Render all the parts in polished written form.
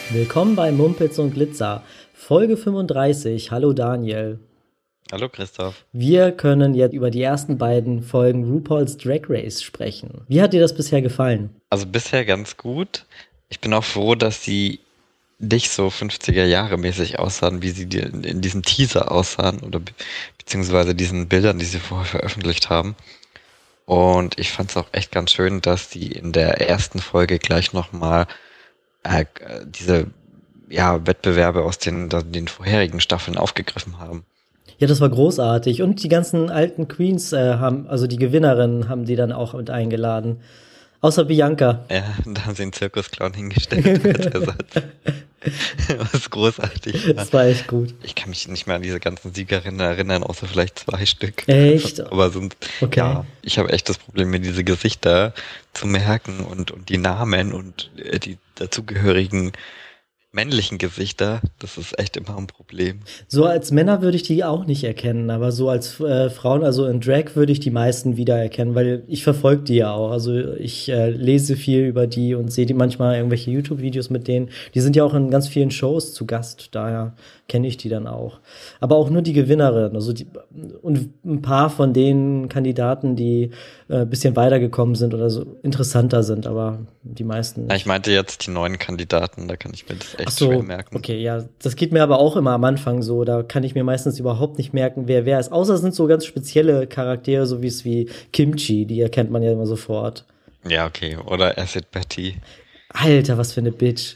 Willkommen bei Mumpitz und Glitzer, Folge 35. Hallo Daniel. Hallo Christoph. Wir können jetzt über die ersten beiden Folgen RuPaul's Drag Race sprechen. Wie hat dir das bisher gefallen? Also bisher ganz gut. Ich bin auch froh, dass sie nicht so 50er Jahre mäßig aussahen, wie sie in diesem Teaser aussahen oder beziehungsweise diesen Bildern, die sie vorher veröffentlicht haben. Und ich fand es auch echt ganz schön, dass die in der ersten Folge gleich nochmal diese Wettbewerbe aus den vorherigen Staffeln aufgegriffen haben. Ja, das war großartig. Und die ganzen alten Queens also die Gewinnerinnen haben die dann auch mit eingeladen. Außer Bianca. Ja, da haben sie einen Zirkusclown hingestellt als Ersatz. Was großartig war. Das war echt gut. Ich kann mich nicht mehr an diese ganzen Siegerinnen erinnern, außer vielleicht 2 Stück. Echt? Aber sonst, Okay. ja, ich habe echt das Problem, mir diese Gesichter zu merken und die Namen und die dazugehörigen männlichen Gesichter. Das ist echt immer ein Problem. So als Männer würde ich die auch nicht erkennen, aber so als Frauen, also in Drag würde ich die meisten wiedererkennen, weil ich verfolge die ja auch. Also ich lese viel über die und sehe die manchmal irgendwelche YouTube-Videos mit denen. Die sind ja auch in ganz vielen Shows zu Gast, daher kenne ich die dann auch. Aber auch nur die Gewinnerin, und ein paar von den Kandidaten, die bisschen weitergekommen sind oder so interessanter sind, aber die meisten Ja, nicht. ich meinte jetzt die neuen Kandidaten, da kann ich mir das Ach echt so, schwer merken. okay, ja, das geht mir aber auch immer am Anfang so. Da kann ich mir meistens überhaupt nicht merken, wer ist. Außer es sind so ganz spezielle Charaktere, so wie Kimchi, die erkennt man ja immer sofort. Ja, okay. Oder Acid Betty. Alter, was für eine Bitch.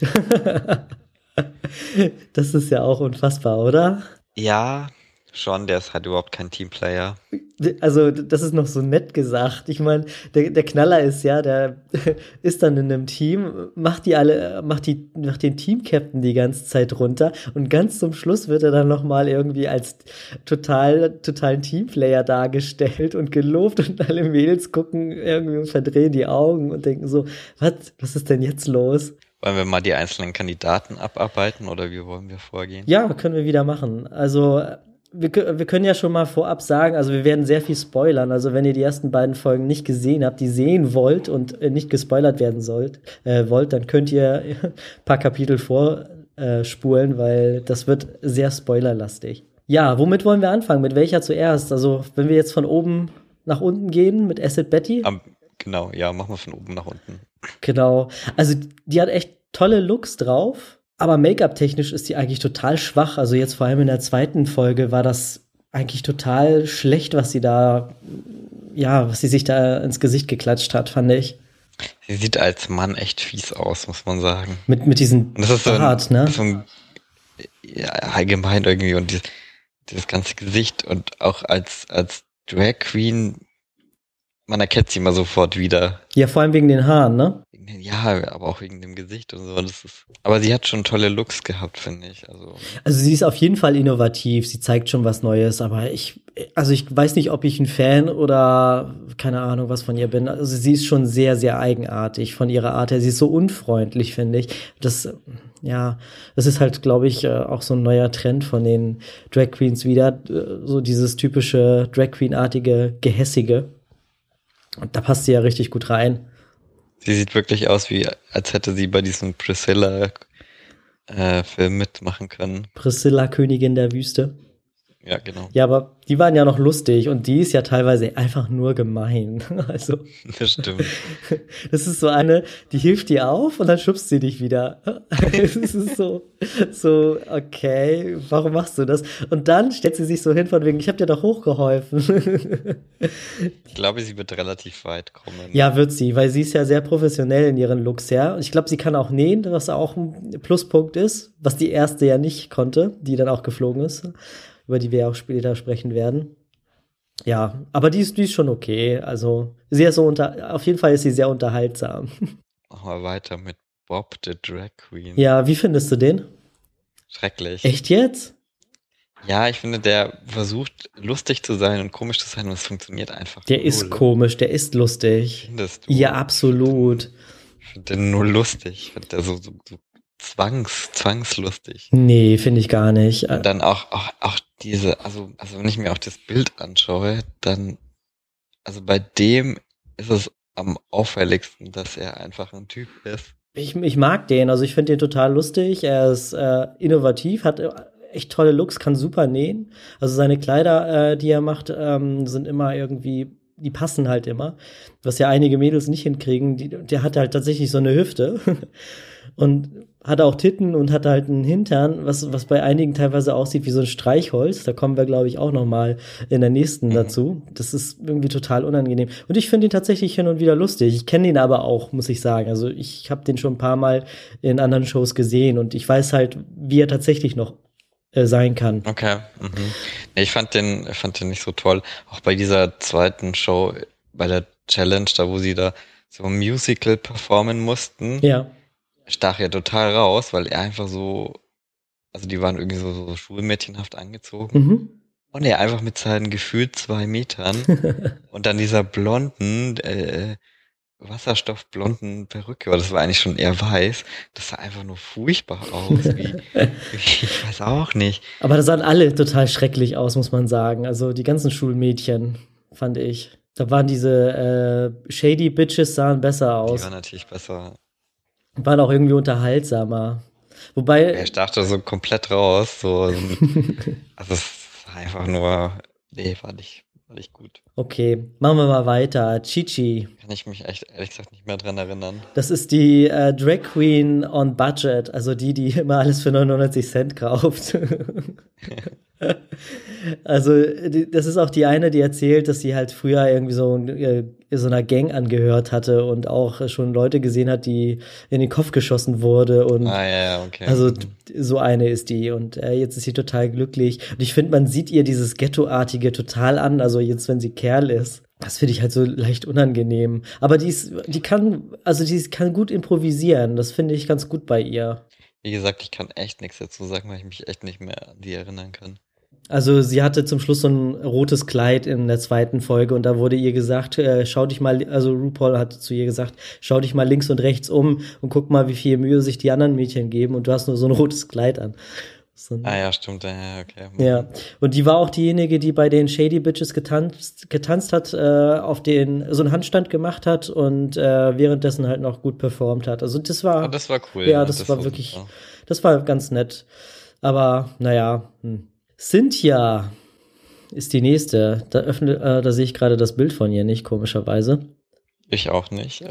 Das ist ja auch unfassbar, oder? Ja, schon, der ist halt überhaupt kein Teamplayer. Also, das ist noch so nett gesagt. Ich meine, der Knaller ist ja, der ist dann in einem Team, macht den Team-Captain die ganze Zeit runter und ganz zum Schluss wird er dann nochmal irgendwie als totalen Teamplayer dargestellt und gelobt und alle Mädels gucken irgendwie und verdrehen die Augen und denken so, was ist denn jetzt los? Wollen wir mal die einzelnen Kandidaten abarbeiten oder wie wollen wir vorgehen? Ja, können wir wieder machen. Also, wir können ja schon mal vorab sagen, also wir werden sehr viel spoilern. Also wenn ihr die ersten beiden Folgen nicht gesehen habt, die sehen wollt und nicht gespoilert werden wollt, dann könnt ihr ein paar Kapitel vorspulen, weil das wird sehr spoilerlastig. Ja, womit wollen wir anfangen? Mit welcher zuerst? Also wenn wir jetzt von oben nach unten gehen mit Acid Betty. Genau, ja, machen wir von oben nach unten. Genau. Also die hat echt tolle Looks drauf. Aber Make-up-technisch ist die eigentlich total schwach. Also jetzt vor allem in der zweiten Folge war das eigentlich total schlecht, was sie sich da ins Gesicht geklatscht hat, fand ich. Sie sieht als Mann echt fies aus, muss man sagen. Mit diesem Und das ist Bart, ne? ja, allgemein irgendwie und dieses ganze Gesicht und auch als Drag Queen, man erkennt sie immer sofort wieder. Ja, vor allem wegen den Haaren, ne? Ja, aber auch wegen dem Gesicht und so. Aber sie hat schon tolle Looks gehabt, finde ich. Also sie ist auf jeden Fall innovativ, sie zeigt schon was Neues, aber ich weiß nicht, ob ich ein Fan oder keine Ahnung was von ihr bin. Also sie ist schon sehr, sehr eigenartig von ihrer Art her. Sie ist so unfreundlich, finde ich. Das ist halt, glaube ich, auch so ein neuer Trend von den Drag Queens wieder. So dieses typische Drag Queen-artige Gehässige. Und da passt sie ja richtig gut rein. Sie sieht wirklich aus, als hätte sie bei diesem Priscilla-Film mitmachen können. Priscilla, Königin der Wüste. Ja, genau. Ja, aber die waren ja noch lustig und die ist ja teilweise einfach nur gemein. Also, Das stimmt. das ist so eine, die hilft dir auf und dann schubst sie dich wieder. Es ist so, okay, warum machst du das? Und dann stellt sie sich so hin von wegen, ich hab dir doch hochgeholfen. Ich glaube, sie wird relativ weit kommen. Ja, wird sie, weil sie ist ja sehr professionell in ihren Looks, ja. Und ich glaube, sie kann auch nähen, was auch ein Pluspunkt ist, was die erste ja nicht konnte, die dann auch geflogen ist, über die wir auch später sprechen werden. Ja, aber die ist schon okay. Also, auf jeden Fall ist sie sehr unterhaltsam. Machen wir weiter mit Bob the Drag Queen. Ja, wie findest du den? Schrecklich. Echt jetzt? Ja, ich finde, der versucht lustig zu sein und komisch zu sein und es funktioniert einfach Der null. ist komisch, der ist lustig. Findest du? Ja, absolut. Ich finde den nur lustig. Ich finde der so zwangslustig. Nee, finde ich gar nicht. Und dann auch diese, also wenn ich mir auch das Bild anschaue, dann, also bei dem ist es am auffälligsten, dass er einfach ein Typ ist. Ich mag den, also ich finde den total lustig. Er ist innovativ, hat echt tolle Looks, kann super nähen. Also seine Kleider, die er macht, sind immer irgendwie, die passen halt immer. Was ja einige Mädels nicht hinkriegen. Der hat halt tatsächlich so eine Hüfte und hat auch Titten und hat halt einen Hintern, was bei einigen teilweise aussieht wie so ein Streichholz. Da kommen wir, glaube ich, auch noch mal in der nächsten dazu. Das ist irgendwie total unangenehm. Und ich finde ihn tatsächlich hin und wieder lustig. Ich kenne ihn aber auch, muss ich sagen. Also ich habe den schon ein paar Mal in anderen Shows gesehen und ich weiß halt, wie er tatsächlich noch sein kann. Okay. Nee, ich fand den nicht so toll. Auch bei dieser zweiten Show, bei der Challenge, da wo sie da so ein Musical performen mussten, Ja. stach er total raus, weil er einfach so, also die waren irgendwie so schulmädchenhaft angezogen. Mhm. Und er einfach mit seinen gefühlt 2 Metern und dann dieser blonden, wasserstoffblonden Perücke, oder das war eigentlich schon eher weiß, das sah einfach nur furchtbar aus, ich weiß auch nicht. Aber da sahen alle total schrecklich aus, muss man sagen. Also die ganzen Schulmädchen, fand ich. Da waren diese Shady Bitches sahen besser Die aus. war natürlich besser. Waren auch irgendwie unterhaltsamer. Er Wobei, stach da so komplett raus, also es war einfach nur, nee, war nicht gut. okay, machen wir mal weiter. Chichi, Kann ich mich echt ehrlich gesagt nicht mehr dran erinnern. das ist die Drag Queen on Budget, also die immer alles für 99 Cent kauft. Also, das ist auch die eine, die erzählt, dass sie halt früher irgendwie so einer Gang angehört hatte und auch schon Leute gesehen hat, die in den Kopf geschossen wurde und Ja, okay. also so eine ist die und jetzt ist sie total glücklich und ich finde, man sieht ihr dieses Ghettoartige total an, also jetzt, wenn sie Kerl ist. Das finde ich halt so leicht unangenehm. Aber die kann gut improvisieren. Das finde ich ganz gut bei ihr. Wie gesagt, ich kann echt nichts dazu sagen, weil ich mich echt nicht mehr an die erinnern kann. Also sie hatte zum Schluss so ein rotes Kleid in der zweiten Folge und da wurde ihr gesagt, schau dich mal, also RuPaul hat zu ihr gesagt, schau dich mal links und rechts um und guck mal, wie viel Mühe sich die anderen Mädchen geben und du hast nur so ein rotes Kleid an. Ja, stimmt, ja, okay. Ja, und die war auch diejenige, die bei den Shady Bitches getanzt hat, auf den so einen Handstand gemacht hat und währenddessen halt noch gut performt hat. Also das war, das war cool. ja, das war wirklich, super. das war ganz nett. Aber naja, Cynthia ist die nächste. Da sehe ich gerade das Bild von ihr nicht, komischerweise. Ich auch nicht.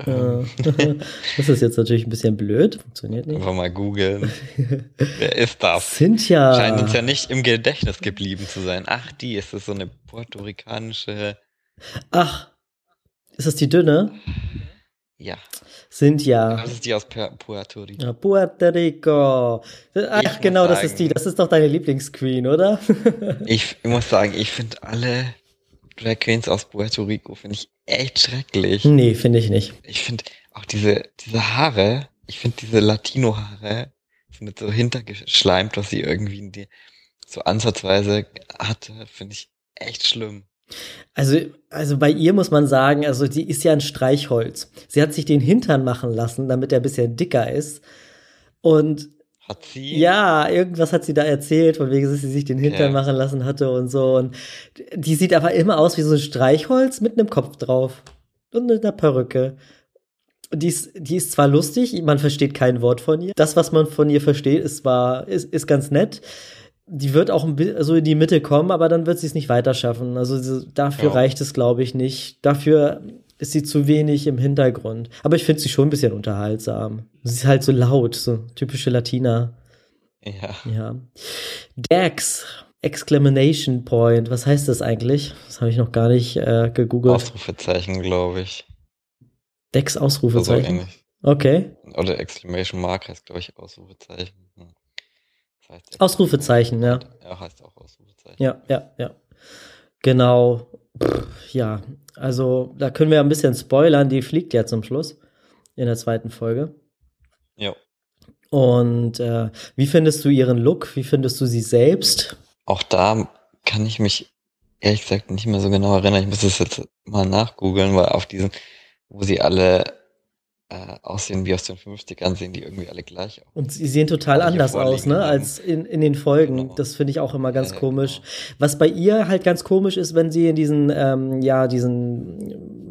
Das ist jetzt natürlich ein bisschen blöd. Funktioniert nicht. Einfach mal googeln. Wer ist das? Cynthia. Scheint uns ja nicht im Gedächtnis geblieben zu sein. Ach, die ist es, so eine puerto-ricanische. Ach, ist das die dünne? Ja. Cynthia. Das ist die aus Puerto Rico. Ja, Puerto Rico. Ach, genau, das ist die. Das ist doch deine Lieblingsqueen, oder? Ich muss sagen, ich finde alle Drag Queens aus Puerto Rico finde ich echt schrecklich. Nee, finde ich nicht. Ich finde auch diese Haare, ich finde diese Latino-Haare sind so hintergeschleimt, was sie irgendwie so ansatzweise hatte, finde ich echt schlimm. Also bei ihr muss man sagen, also die ist ja ein Streichholz. Sie hat sich den Hintern machen lassen, damit er ein bisschen dicker ist. Und hat sie? Ja, irgendwas hat sie da erzählt, von wegen, dass sie sich den Hintern machen lassen hatte und so. Und die sieht aber immer aus wie so ein Streichholz mit einem Kopf drauf. Und mit einer Perücke. Und die ist zwar lustig, man versteht kein Wort von ihr. Das, was man von ihr versteht, ist ganz nett. Die wird auch so in die Mitte kommen, aber dann wird sie es nicht weiter schaffen. Also dafür reicht es, glaube ich, nicht. Dafür ist sie zu wenig im Hintergrund. Aber ich finde sie schon ein bisschen unterhaltsam. Sie ist halt so laut, so typische Latina. Ja. Dax, Exclamation Point. Was heißt das eigentlich? Das habe ich noch gar nicht gegoogelt. Ausrufezeichen, glaube ich. Dax Ausrufezeichen? Also okay. Oder Exclamation Mark heißt, glaube ich, Ausrufezeichen. Das heißt Ausrufezeichen, ja. Ja, heißt auch Ausrufezeichen. Ja. Genau. Ja, also da können wir ein bisschen spoilern. Die fliegt ja zum Schluss in der zweiten Folge. Ja. Und wie findest du ihren Look? Wie findest du sie selbst? Auch da kann ich mich ehrlich gesagt nicht mehr so genau erinnern. Ich muss das jetzt mal nachgoogeln, weil auf diesen, wo sie alle aussehen wie aus den 50ern, sehen die irgendwie alle gleich aus. Und sie sehen total anders aus, ne, als in den Folgen. Genau. Das finde ich auch immer ganz komisch. Genau. Was bei ihr halt ganz komisch ist, wenn sie in diesen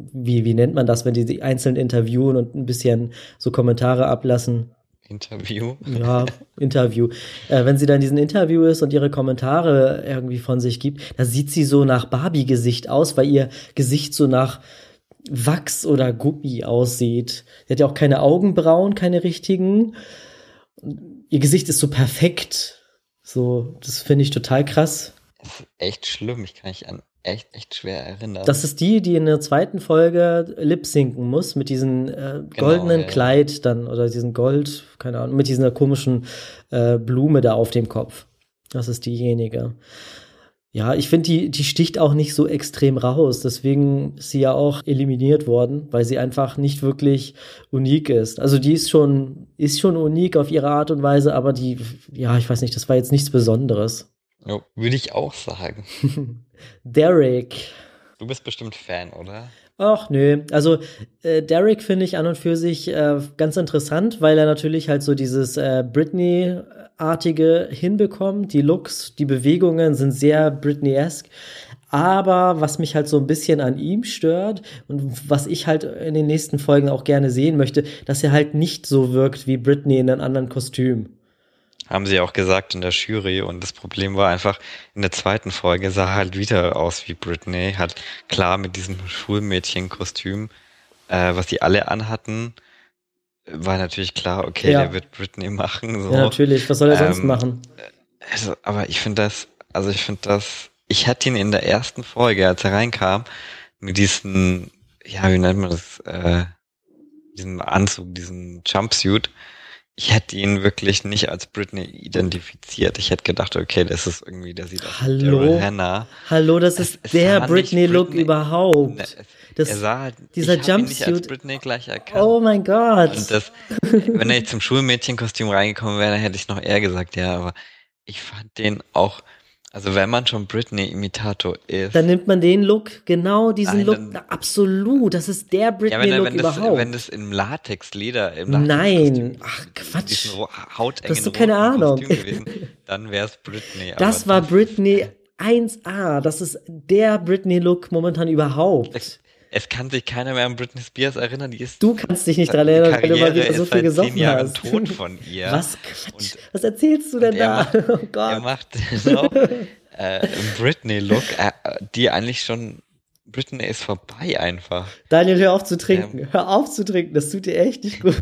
wie nennt man das, wenn die einzeln interviewen und ein bisschen so Kommentare ablassen? Interview. Ja, Interview. Wenn sie dann in diesem Interview ist und ihre Kommentare irgendwie von sich gibt, da sieht sie so nach Barbie-Gesicht aus, weil ihr Gesicht so nach Wachs oder Gummi aussieht. Sie hat ja auch keine Augenbrauen, keine richtigen. Ihr Gesicht ist so perfekt. So, das finde ich total krass. Das ist echt schlimm. Ich kann mich an echt schwer erinnern. Das ist die in der zweiten Folge lip-sinken muss mit diesem goldenen Kleid dann oder diesen Gold, keine Ahnung, mit dieser komischen Blume da auf dem Kopf. Das ist diejenige. Ja, ich finde, die sticht auch nicht so extrem raus. Deswegen ist sie ja auch eliminiert worden, weil sie einfach nicht wirklich unique ist. Also die ist schon unique auf ihre Art und Weise, aber ja, ich weiß nicht, das war jetzt nichts Besonderes. Ja, würde ich auch sagen. Derek. Du bist bestimmt Fan, oder? Ach nö, also Derek finde ich an und für sich ganz interessant, weil er natürlich halt so dieses Britney-artige hinbekommt. Die Looks, die Bewegungen sind sehr Britney-esque. Aber was mich halt so ein bisschen an ihm stört und was ich halt in den nächsten Folgen auch gerne sehen möchte, dass er halt nicht so wirkt wie Britney in einem anderen Kostüm. Haben sie auch gesagt in der Jury, und das Problem war einfach, in der zweiten Folge sah er halt wieder aus wie Britney, halt klar mit diesem Schulmädchenkostüm, was die alle anhatten, war natürlich klar, okay, Ja. der wird Britney machen. So. Ja, natürlich, was soll er sonst machen? Also, aber ich hätte ihn in der ersten Folge, als er reinkam, mit diesem, ja, wie nennt man das, diesem Anzug, diesem Jumpsuit, ich hätte ihn wirklich nicht als Britney identifiziert. Ich hätte gedacht, okay, das ist irgendwie, der sieht aus wie Daryl Hannah. Hallo, das ist der Britney-Look überhaupt. Er sah halt, dieser ich habe ihn nicht als Jumpsuit. Britney gleich erkannt. Oh mein Gott. Und wenn er jetzt zum Schulmädchenkostüm reingekommen wäre, dann hätte ich noch eher gesagt, ja, aber ich fand den auch, also wenn man schon Britney-Imitator ist. Dann nimmt man den Look, genau diesen Look, absolut, das ist der Britney-Look überhaupt. Wenn das im Latex-Leder, Nein, ach Quatsch. Hautengen hast du keine Ahnung. Gewesen, dann wäre es Britney. Das war Britney 1A, das ist der Britney-Look momentan überhaupt. Es kann sich keiner mehr an Britney Spears erinnern. Du kannst dich nicht dran erinnern, weil du mal wieder so viel gesoffen 10 Jahren hast. Tot von ihr. Was Quatsch? Was erzählst du denn da? Oh Gott. Er macht noch Britney-Look, die eigentlich schon, Britney ist vorbei einfach. Daniel, hör auf zu trinken. Hör auf zu trinken, das tut dir echt nicht gut.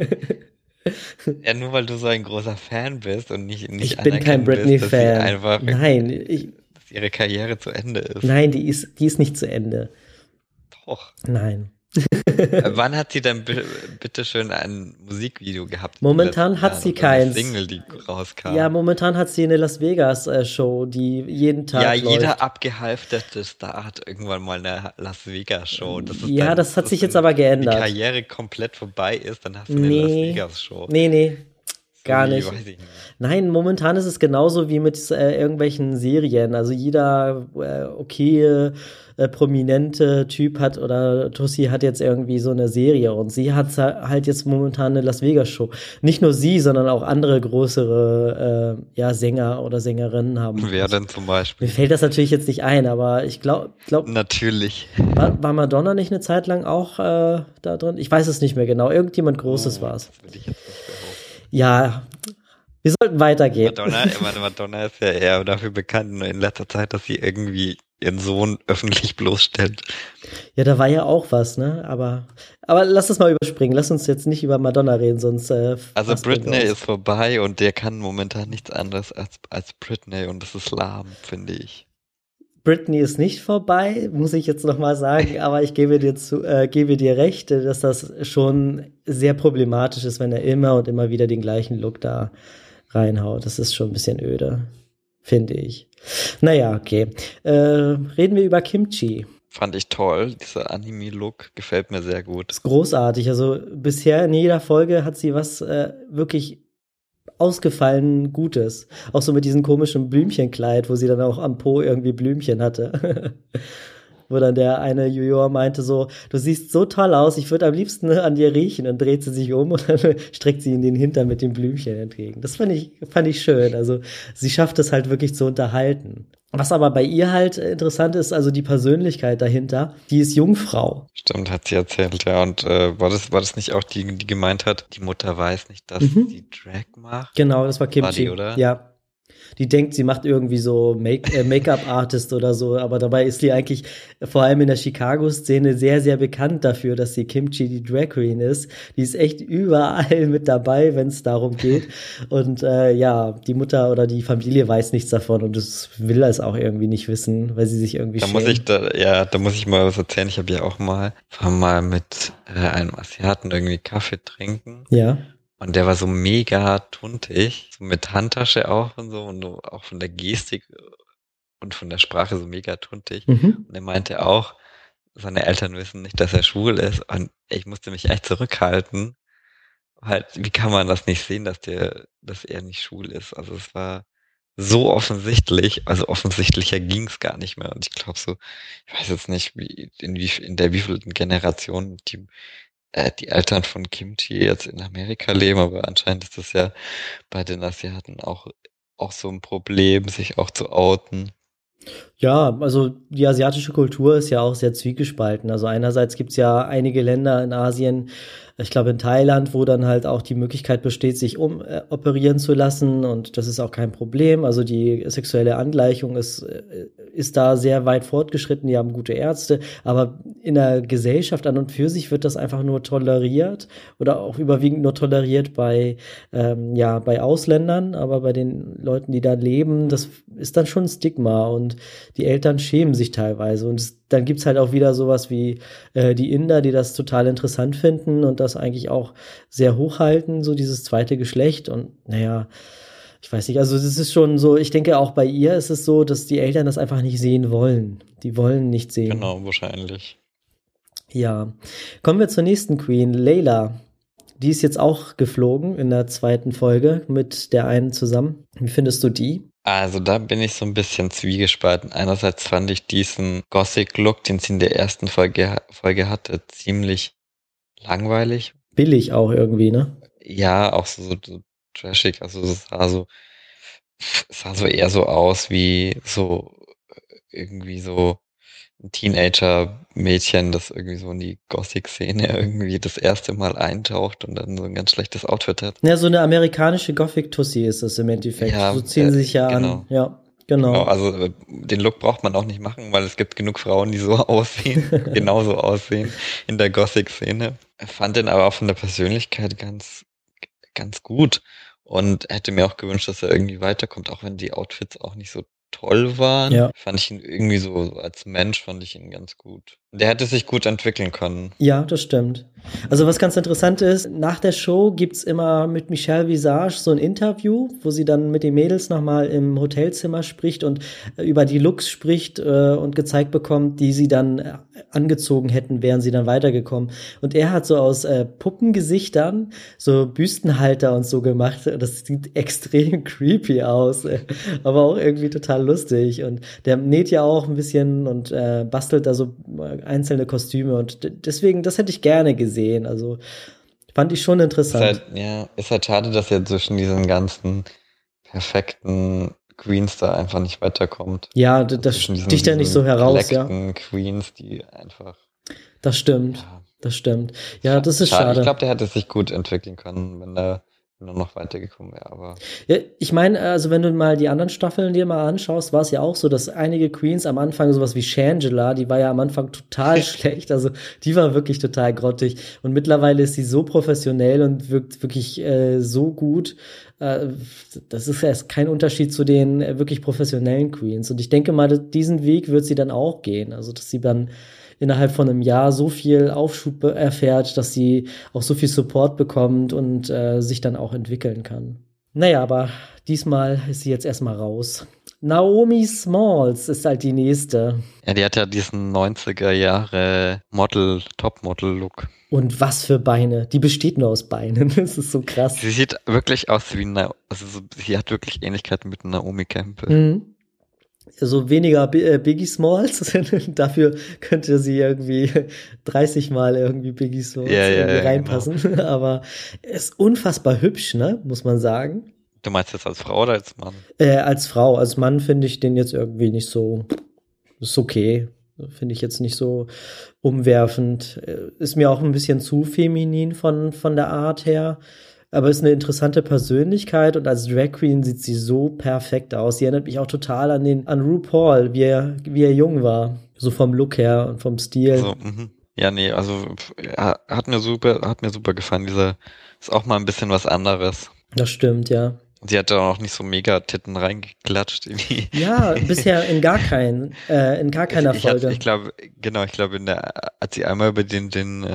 Ja, nur weil du so ein großer Fan bist und nicht ich bin kein Britney-Fan. Nein, dass ihre Karriere zu Ende ist. Nein, die ist nicht zu Ende. Doch. Nein. Wann hat sie denn bitte schön ein Musikvideo gehabt? Momentan hat sie keins. Eine Single, die rauskam. Ja, momentan hat sie eine Las Vegas Show, die jeden Tag läuft. Ja, jeder abgehalfterte Star hat irgendwann mal eine Las Vegas Show. Das hat sich jetzt aber geändert. Wenn die Karriere komplett vorbei ist, dann hast du eine Las Vegas Show. Nee. Gar nicht. Weiß ich nicht. Nein, momentan ist es genauso wie mit irgendwelchen Serien. Also jeder prominente Typ hat oder Tussi hat jetzt irgendwie so eine Serie und sie hat halt jetzt momentan eine Las Vegas Show. Nicht nur sie, sondern auch andere größere Sänger oder Sängerinnen haben. Wer denn zum Beispiel? Mir fällt das natürlich jetzt nicht ein, aber ich glaube. Natürlich. War Madonna nicht eine Zeit lang auch da drin? Ich weiß es nicht mehr genau. Irgendjemand Großes war es. Das würde ich jetzt nicht behaupten. Ja, wir sollten weitergehen. Madonna ist ja eher dafür bekannt in letzter Zeit, dass sie irgendwie ihren Sohn öffentlich bloßstellt. Ja, da war ja auch was, ne? Aber lass das mal überspringen. Lass uns jetzt nicht über Madonna reden, sonst also Britney ist vorbei und der kann momentan nichts anderes als Britney und das ist lahm, finde ich. Britney ist nicht vorbei, muss ich jetzt noch mal sagen, aber ich gebe dir recht, dass das schon sehr problematisch ist, wenn er immer und immer wieder den gleichen Look da reinhaut. Das ist schon ein bisschen öde, finde ich. Naja, okay. Reden wir über Kimchi. Fand ich toll. Dieser Anime-Look gefällt mir sehr gut. Ist großartig. Also bisher in jeder Folge hat sie was wirklich ausgefallen Gutes. Auch so mit diesem komischen Blümchenkleid, wo sie dann auch am Po irgendwie Blümchen hatte. wo dann der eine Junior meinte so, du siehst so toll aus, ich würde am liebsten an dir riechen, und dreht sie sich um und dann streckt sie ihm den Hintern mit dem Blümchen entgegen. Das fand ich schön. Also sie schafft es halt wirklich zu unterhalten. Was aber bei ihr halt interessant ist, also die Persönlichkeit dahinter, die ist Jungfrau. Stimmt, hat sie erzählt, ja. Und war das nicht auch die gemeint hat, die Mutter weiß nicht, dass sie Drag macht? Genau, das war Kimchi. War die, oder? Ja. Die denkt, sie macht irgendwie so Make-up-Artist oder so, aber dabei ist die eigentlich vor allem in der Chicago-Szene sehr, sehr bekannt dafür, dass sie Kimchi die Drag Queen ist. Die ist echt überall mit dabei, wenn es darum geht. Und ja, die Mutter oder die Familie weiß nichts davon und das will es auch irgendwie nicht wissen, weil sie sich irgendwie schämt. Da muss ich mal was erzählen. Ich habe ja auch war mal mit einem Asiaten irgendwie Kaffee trinken. Ja. Und der war so mega tuntig, so mit Handtasche auch und so und so, auch von der Gestik und von der Sprache so mega tuntig. Und er meinte auch, seine Eltern wissen nicht, dass er schwul ist. Und ich musste mich echt zurückhalten. Halt, wie kann man das nicht sehen, dass er nicht schwul ist? Also es war so offensichtlich, also offensichtlicher ging es gar nicht mehr. Und ich glaube so, ich weiß jetzt nicht, in der wievielten Generation die Eltern von Kimchi jetzt in Amerika leben, aber anscheinend ist das ja bei den Asiaten auch so ein Problem, sich auch zu outen. Ja, also die asiatische Kultur ist ja auch sehr zwiegespalten. Also einerseits gibt's ja einige Länder in Asien, ich glaube in Thailand, wo dann halt auch die Möglichkeit besteht, sich operieren zu lassen, und das ist auch kein Problem. Also die sexuelle Angleichung ist da sehr weit fortgeschritten, die haben gute Ärzte, aber in der Gesellschaft an und für sich wird das einfach nur toleriert oder auch überwiegend nur toleriert bei Ausländern, aber bei den Leuten, die da leben, das ist dann schon ein Stigma, und die Eltern schämen sich teilweise. Und dann gibt's halt auch wieder sowas wie die Inder, die das total interessant finden und das eigentlich auch sehr hochhalten, so dieses zweite Geschlecht. Und naja, ich weiß nicht, also das ist schon so, ich denke auch bei ihr ist es so, dass die Eltern das einfach nicht sehen wollen. Die wollen nicht sehen. Genau, wahrscheinlich. Ja. Kommen wir zur nächsten Queen, Layla. Die ist jetzt auch geflogen in der zweiten Folge mit der einen zusammen. Wie findest du die? Also da bin ich so ein bisschen zwiegespalten. Einerseits fand ich diesen Gothic-Look, den sie in der ersten Folge hatte, ziemlich langweilig. Billig auch irgendwie, ne? Ja, auch so trashig. Also es sah so eher so aus wie so irgendwie so ein Teenager-Mädchen, das irgendwie so in die Gothic-Szene irgendwie das erste Mal eintaucht und dann so ein ganz schlechtes Outfit hat. Ja, so eine amerikanische Gothic-Tussi ist es im Endeffekt. Ja, So ziehen sie sich ja genau. an. Ja, Genau, genau. also den Look braucht man auch nicht machen, weil es gibt genug Frauen, die so aussehen, genauso aussehen in der Gothic-Szene. Ich fand den aber auch von der Persönlichkeit ganz, ganz gut und hätte mir auch gewünscht, dass er irgendwie weiterkommt, auch wenn die Outfits auch nicht so toll waren. Ja. Fand ich ihn irgendwie so als Mensch fand ich ihn ganz gut. Der hätte sich gut entwickeln können. Ja, das stimmt. Also was ganz interessant ist, nach der Show gibt's immer mit Michelle Visage so ein Interview, wo sie dann mit den Mädels nochmal im Hotelzimmer spricht und über die Looks spricht und gezeigt bekommt, die sie dann angezogen hätten, wären sie dann weitergekommen. Und er hat so aus Puppengesichtern so Büstenhalter und so gemacht. Das sieht extrem creepy aus, aber auch irgendwie total lustig. Und der näht ja auch ein bisschen und bastelt da so einzelne Kostüme, und deswegen, das hätte ich gerne gesehen. Also fand ich schon interessant. Ist halt schade, dass er zwischen diesen ganzen perfekten Queens da einfach nicht weiterkommt. Ja, das sticht ja nicht so heraus, ja. Queens, die einfach. Das stimmt. Ja. Das stimmt. Ja, das ist schade. Ich glaube, der hätte sich gut entwickeln können, wenn er noch weitergekommen wäre, aber. Ja, ich meine, also wenn du mal die anderen Staffeln dir mal anschaust, war es ja auch so, dass einige Queens am Anfang, sowas wie Shangela, die war ja am Anfang total schlecht, also die war wirklich total grottig, und mittlerweile ist sie so professionell und wirkt wirklich so gut. Das ist erst kein Unterschied zu den wirklich professionellen Queens, und ich denke mal, diesen Weg wird sie dann auch gehen, also dass sie dann innerhalb von einem Jahr so viel Aufschub erfährt, dass sie auch so viel Support bekommt und sich dann auch entwickeln kann. Naja, aber diesmal ist sie jetzt erstmal raus. Naomi Smalls ist halt die nächste. Ja, die hat ja diesen 90er Jahre Topmodel-Look. Und was für Beine. Die besteht nur aus Beinen. Das ist so krass. Sie sieht wirklich aus wie sie hat wirklich Ähnlichkeiten mit Naomi Campbell. Mhm. so weniger Biggie Smalls. Dafür könnte sie irgendwie 30 Mal irgendwie Biggie Smalls irgendwie reinpassen. Genau. Aber er ist unfassbar hübsch, ne? Muss man sagen. Du meinst jetzt als Frau oder als Mann? Als Frau. Als Mann finde ich den jetzt irgendwie nicht so, ist okay. Finde ich jetzt nicht so umwerfend. Ist mir auch ein bisschen zu feminin von der Art her. Aber ist eine interessante Persönlichkeit und als Drag Queen sieht sie so perfekt aus. Sie erinnert mich auch total an RuPaul, wie er jung war. So vom Look her und vom Stil. Also, ja, nee, also hat mir super gefallen. Dieser ist auch mal ein bisschen was anderes. Das stimmt, ja. Sie hat da auch nicht so mega Titten reingeklatscht. Irgendwie. Ja, bisher in gar keiner Folge. Ich glaube, als sie einmal über den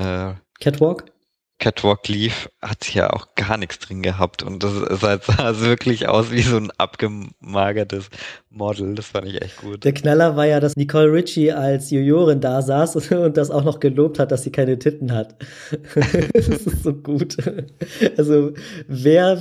Catwalk lief, hat sie ja auch gar nichts drin gehabt und das sah wirklich aus wie so ein abgemagertes Model. Das fand ich echt gut. Der Knaller war ja, dass Nicole Richie als Jurorin da saß und das auch noch gelobt hat, dass sie keine Titten hat. Das ist so gut. Also wer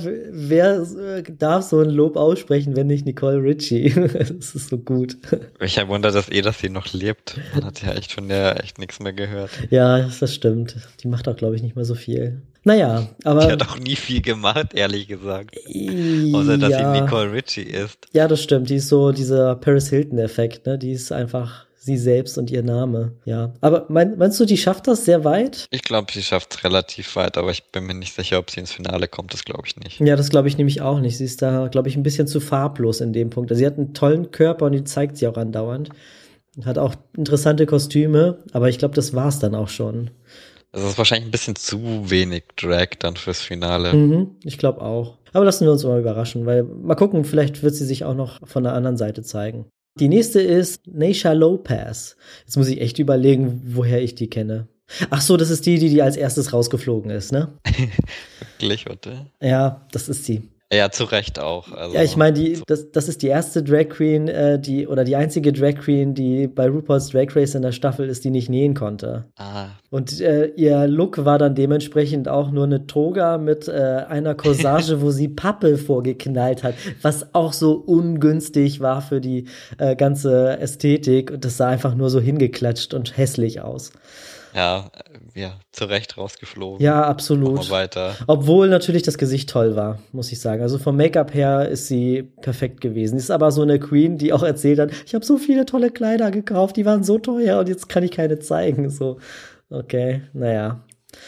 darf so ein Lob aussprechen, wenn nicht Nicole Richie? Das ist so gut. Ich wundere, dass sie noch lebt. Man hat ja echt von der echt nichts mehr gehört. Ja, das stimmt. Die macht auch, glaube ich, nicht mehr so viel. Naja, aber... Die hat auch nie viel gemacht, ehrlich gesagt. Außer, dass sie Nicole Richie ist. Ja, das stimmt. Die ist so dieser Paris Hilton-Effekt, ne? Die ist einfach sie selbst und ihr Name. Ja. Aber meinst du, die schafft das sehr weit? Ich glaube, sie schafft es relativ weit, aber ich bin mir nicht sicher, ob sie ins Finale kommt. Das glaube ich nicht. Ja, das glaube ich nämlich auch nicht. Sie ist da, glaube ich, ein bisschen zu farblos in dem Punkt. Also sie hat einen tollen Körper und die zeigt sie auch andauernd. Hat auch interessante Kostüme, aber ich glaube, das war's dann auch schon. Das ist wahrscheinlich ein bisschen zu wenig Drag dann fürs Finale. Ich glaube auch. Aber lassen wir uns mal überraschen, weil mal gucken, vielleicht wird sie sich auch noch von der anderen Seite zeigen. Die nächste ist Naysha Lopez. Jetzt muss ich echt überlegen, woher ich die kenne. Ach so, das ist die als erstes rausgeflogen ist, ne? Wirklich, warte. Ja, das ist sie. Ja, zu Recht auch. Also, ja, ich meine, das ist die erste Drag Queen, die einzige Drag Queen, die bei RuPaul's Drag Race in der Staffel ist, die nicht nähen konnte. Und ihr Look war dann dementsprechend auch nur eine Toga mit einer Corsage, wo sie Pappe vorgeknallt hat, was auch so ungünstig war für die ganze Ästhetik. Und das sah einfach nur so hingeklatscht und hässlich aus. Ja, zu Recht rausgeflogen. Ja, absolut. Machen wir weiter. Obwohl natürlich das Gesicht toll war, muss ich sagen. Also vom Make-up her ist sie perfekt gewesen. Sie ist aber so eine Queen, die auch erzählt hat, ich habe so viele tolle Kleider gekauft, die waren so teuer und jetzt kann ich keine zeigen. So, okay, naja.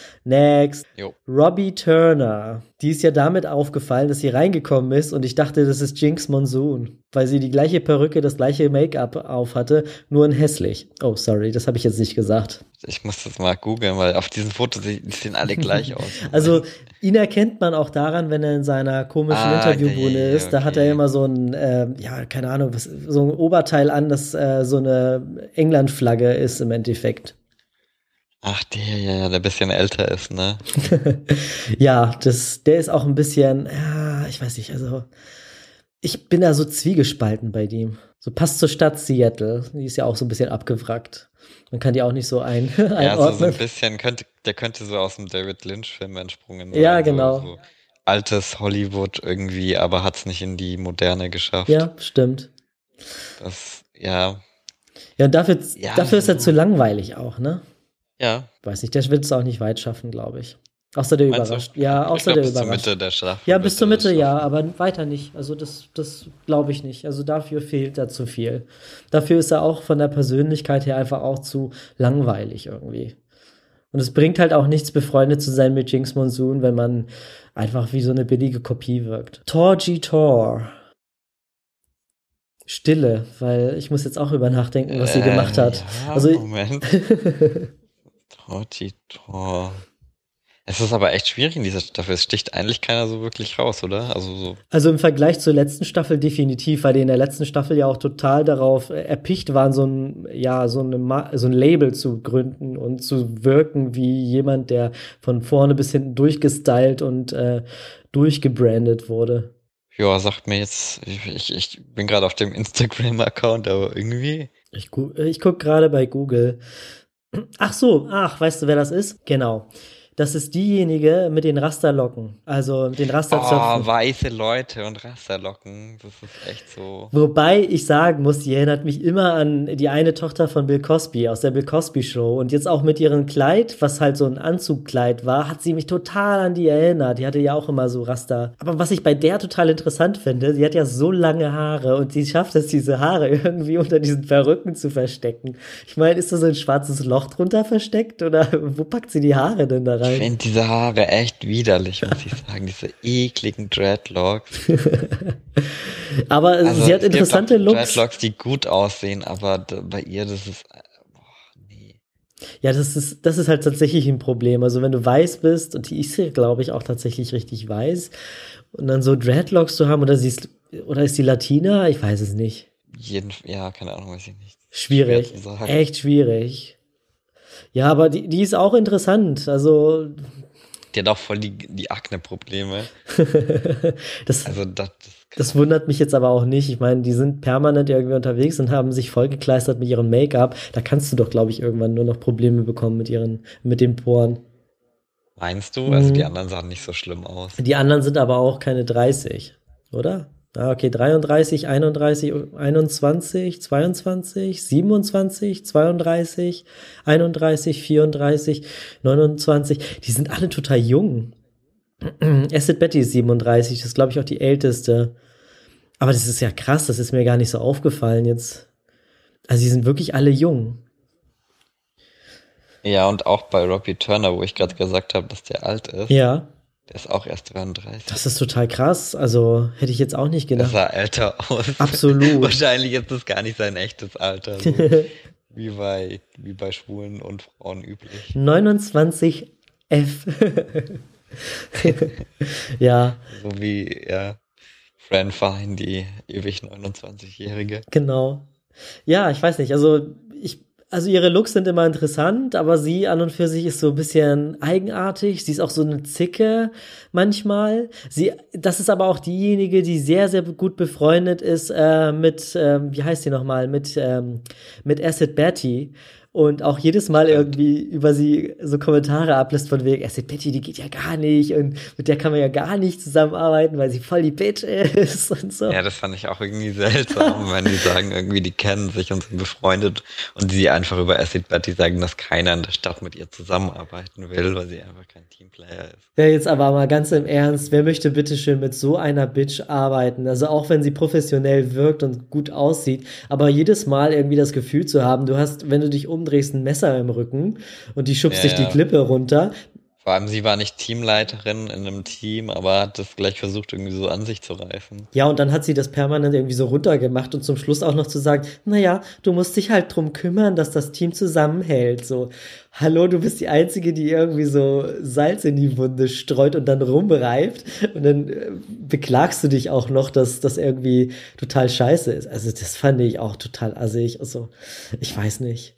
Next. Robbie Turner. Die ist ja damit aufgefallen, dass sie reingekommen ist und ich dachte, das ist Jinx Monsoon, weil sie die gleiche Perücke, das gleiche Make-up auf hatte, nur in hässlich. Oh, sorry, das habe ich jetzt nicht gesagt. Ich muss das mal googeln, weil auf diesen Fotos sehen alle gleich aus. Also ihn erkennt man auch daran, wenn er in seiner komischen Interviewbühne ist. Okay. Da hat er immer so ein, keine Ahnung, so ein Oberteil an, das so eine England-Flagge ist im Endeffekt. Ach, der ein bisschen älter ist, ne? Ja, der ist auch ein bisschen, ich weiß nicht, also ich bin da so zwiegespalten bei dem. So passt zur Stadt Seattle, die ist ja auch so ein bisschen abgewrackt. Man kann die auch nicht so einordnen. Ja, so ein bisschen, der könnte so aus dem David Lynch-Film entsprungen sein. Ja, genau. So altes Hollywood irgendwie, aber hat's nicht in die Moderne geschafft. Ja, stimmt. Ja, und dafür ist er zu langweilig auch, ne? Ja. Weiß nicht, der wird es auch nicht weit schaffen, glaube ich. Außer der überrascht. Ja, außer der überrascht. Bis zur Mitte der Staffel. Ja, bis zur Mitte, ja, aber weiter nicht. Also das glaube ich nicht. Also dafür fehlt da zu viel. Dafür ist er auch von der Persönlichkeit her einfach auch zu langweilig irgendwie. Und es bringt halt auch nichts, befreundet zu sein mit Jinx Monsoon, wenn man einfach wie so eine billige Kopie wirkt. Torgy Tor. Stille, weil ich muss jetzt auch über nachdenken, was sie gemacht hat. Ja, also Moment. Torgy Tor. Es ist aber echt schwierig in dieser Staffel. Es sticht eigentlich keiner so wirklich raus, oder? Also im Vergleich zur letzten Staffel definitiv, weil die in der letzten Staffel ja auch total darauf erpicht waren, so ein Label zu gründen und zu wirken wie jemand, der von vorne bis hinten durchgestylt und durchgebrandet wurde. Ja, sagt mir jetzt, ich bin gerade auf dem Instagram-Account, aber irgendwie. Ich guck gerade bei Google. Weißt du, wer das ist? Genau. das ist diejenige mit den Rasterlocken. Also den Rasterzöpfen. Oh, weiße Leute und Rasterlocken. Das ist echt so. Wobei ich sagen muss, die erinnert mich immer an die eine Tochter von Bill Cosby aus der Bill Cosby Show. Und jetzt auch mit ihrem Kleid, was halt so ein Anzugkleid war, hat sie mich total an die erinnert. Die hatte ja auch immer so Raster. Aber was ich bei der total interessant finde, sie hat ja so lange Haare und sie schafft es, diese Haare irgendwie unter diesen Perücken zu verstecken. Ich meine, ist da so ein schwarzes Loch drunter versteckt oder wo packt sie die Haare denn da Ich rein? finde diese Haare echt widerlich, muss ich sagen. Diese ekligen Dreadlocks. Aber Also sie hat es gibt interessante auch Looks. Dreadlocks, die gut aussehen, aber bei ihr, das ist, boah, nee. Ja, das ist halt tatsächlich ein Problem. Also wenn du weiß bist, und die ist ja, glaube ich, auch tatsächlich richtig weiß, und dann so Dreadlocks zu haben, oder ist die Latina? Ich weiß es nicht. Ja, keine Ahnung, weiß ich nicht. Schwierig. Schwer zu sagen. Echt schwierig. Ja, aber die ist auch interessant. Also, Die hat auch voll die Akne-Probleme. das, Also das wundert mich jetzt aber auch nicht. Ich meine, die sind permanent irgendwie unterwegs und haben sich vollgekleistert mit ihrem Make-up. Da kannst du doch, glaube ich, irgendwann nur noch Probleme bekommen mit den Poren. meinst du? Also die anderen sahen nicht so schlimm aus. Die anderen sind aber auch keine 30, oder? Ah, okay, 33, 31, 21, 22, 27, 32, 31, 34, 29. Die sind alle total jung. Acid Betty ist 37, das ist, glaube ich, auch die älteste. Aber das ist ja krass, das ist mir gar nicht so aufgefallen jetzt. Also, die sind wirklich alle jung. Ja, und auch bei Robbie Turner, wo ich gerade gesagt habe, dass der alt ist. Ja, Der ist auch erst 33. das ist total krass. Also, hätte ich jetzt auch nicht Der gedacht. sah älter aus. Absolut. Wahrscheinlich ist das gar nicht sein echtes Alter. So wie bei Schwulen und Frauen üblich. 29F. Ja, So wie, ja, Fran Fine, die ewig 29-Jährige. genau. Ja, ich weiß nicht. Also ihre Looks sind immer interessant, aber sie an und für sich ist so ein bisschen eigenartig. Sie ist auch so eine Zicke manchmal. Das ist aber auch diejenige, die sehr, sehr gut befreundet ist wie heißt sie nochmal, mit Acid Betty. Und auch jedes Mal irgendwie über sie so Kommentare ablässt von wegen, Acid Betty, die geht ja gar nicht und mit der kann man ja gar nicht zusammenarbeiten, weil sie voll die Bitch ist und so. Ja, das fand ich auch irgendwie seltsam, wenn die sagen, irgendwie, die kennen sich und sind befreundet und sie einfach über Acid Betty sagen, dass keiner in der Stadt mit ihr zusammenarbeiten will, weil sie einfach kein Teamplayer ist. Ja, jetzt aber mal ganz im Ernst, wer möchte bitteschön mit so einer Bitch arbeiten? Also auch wenn sie professionell wirkt und gut aussieht, aber jedes Mal irgendwie das Gefühl zu haben, du hast, wenn du dich umdrehst, ein Messer im Rücken und die schubst dich die Klippe runter. Vor allem, sie war nicht Teamleiterin in einem Team, aber hat das gleich versucht, irgendwie so an sich zu reißen. Ja, und dann hat sie das permanent irgendwie so runtergemacht und zum Schluss auch noch zu sagen, naja, du musst dich halt drum kümmern, dass das Team zusammenhält. So, hallo, du bist die Einzige, die irgendwie so Salz in die Wunde streut und dann rumreibt und dann beklagst du dich auch noch, dass das irgendwie total scheiße ist. Also das fand ich auch total assig. Also, ich weiß nicht.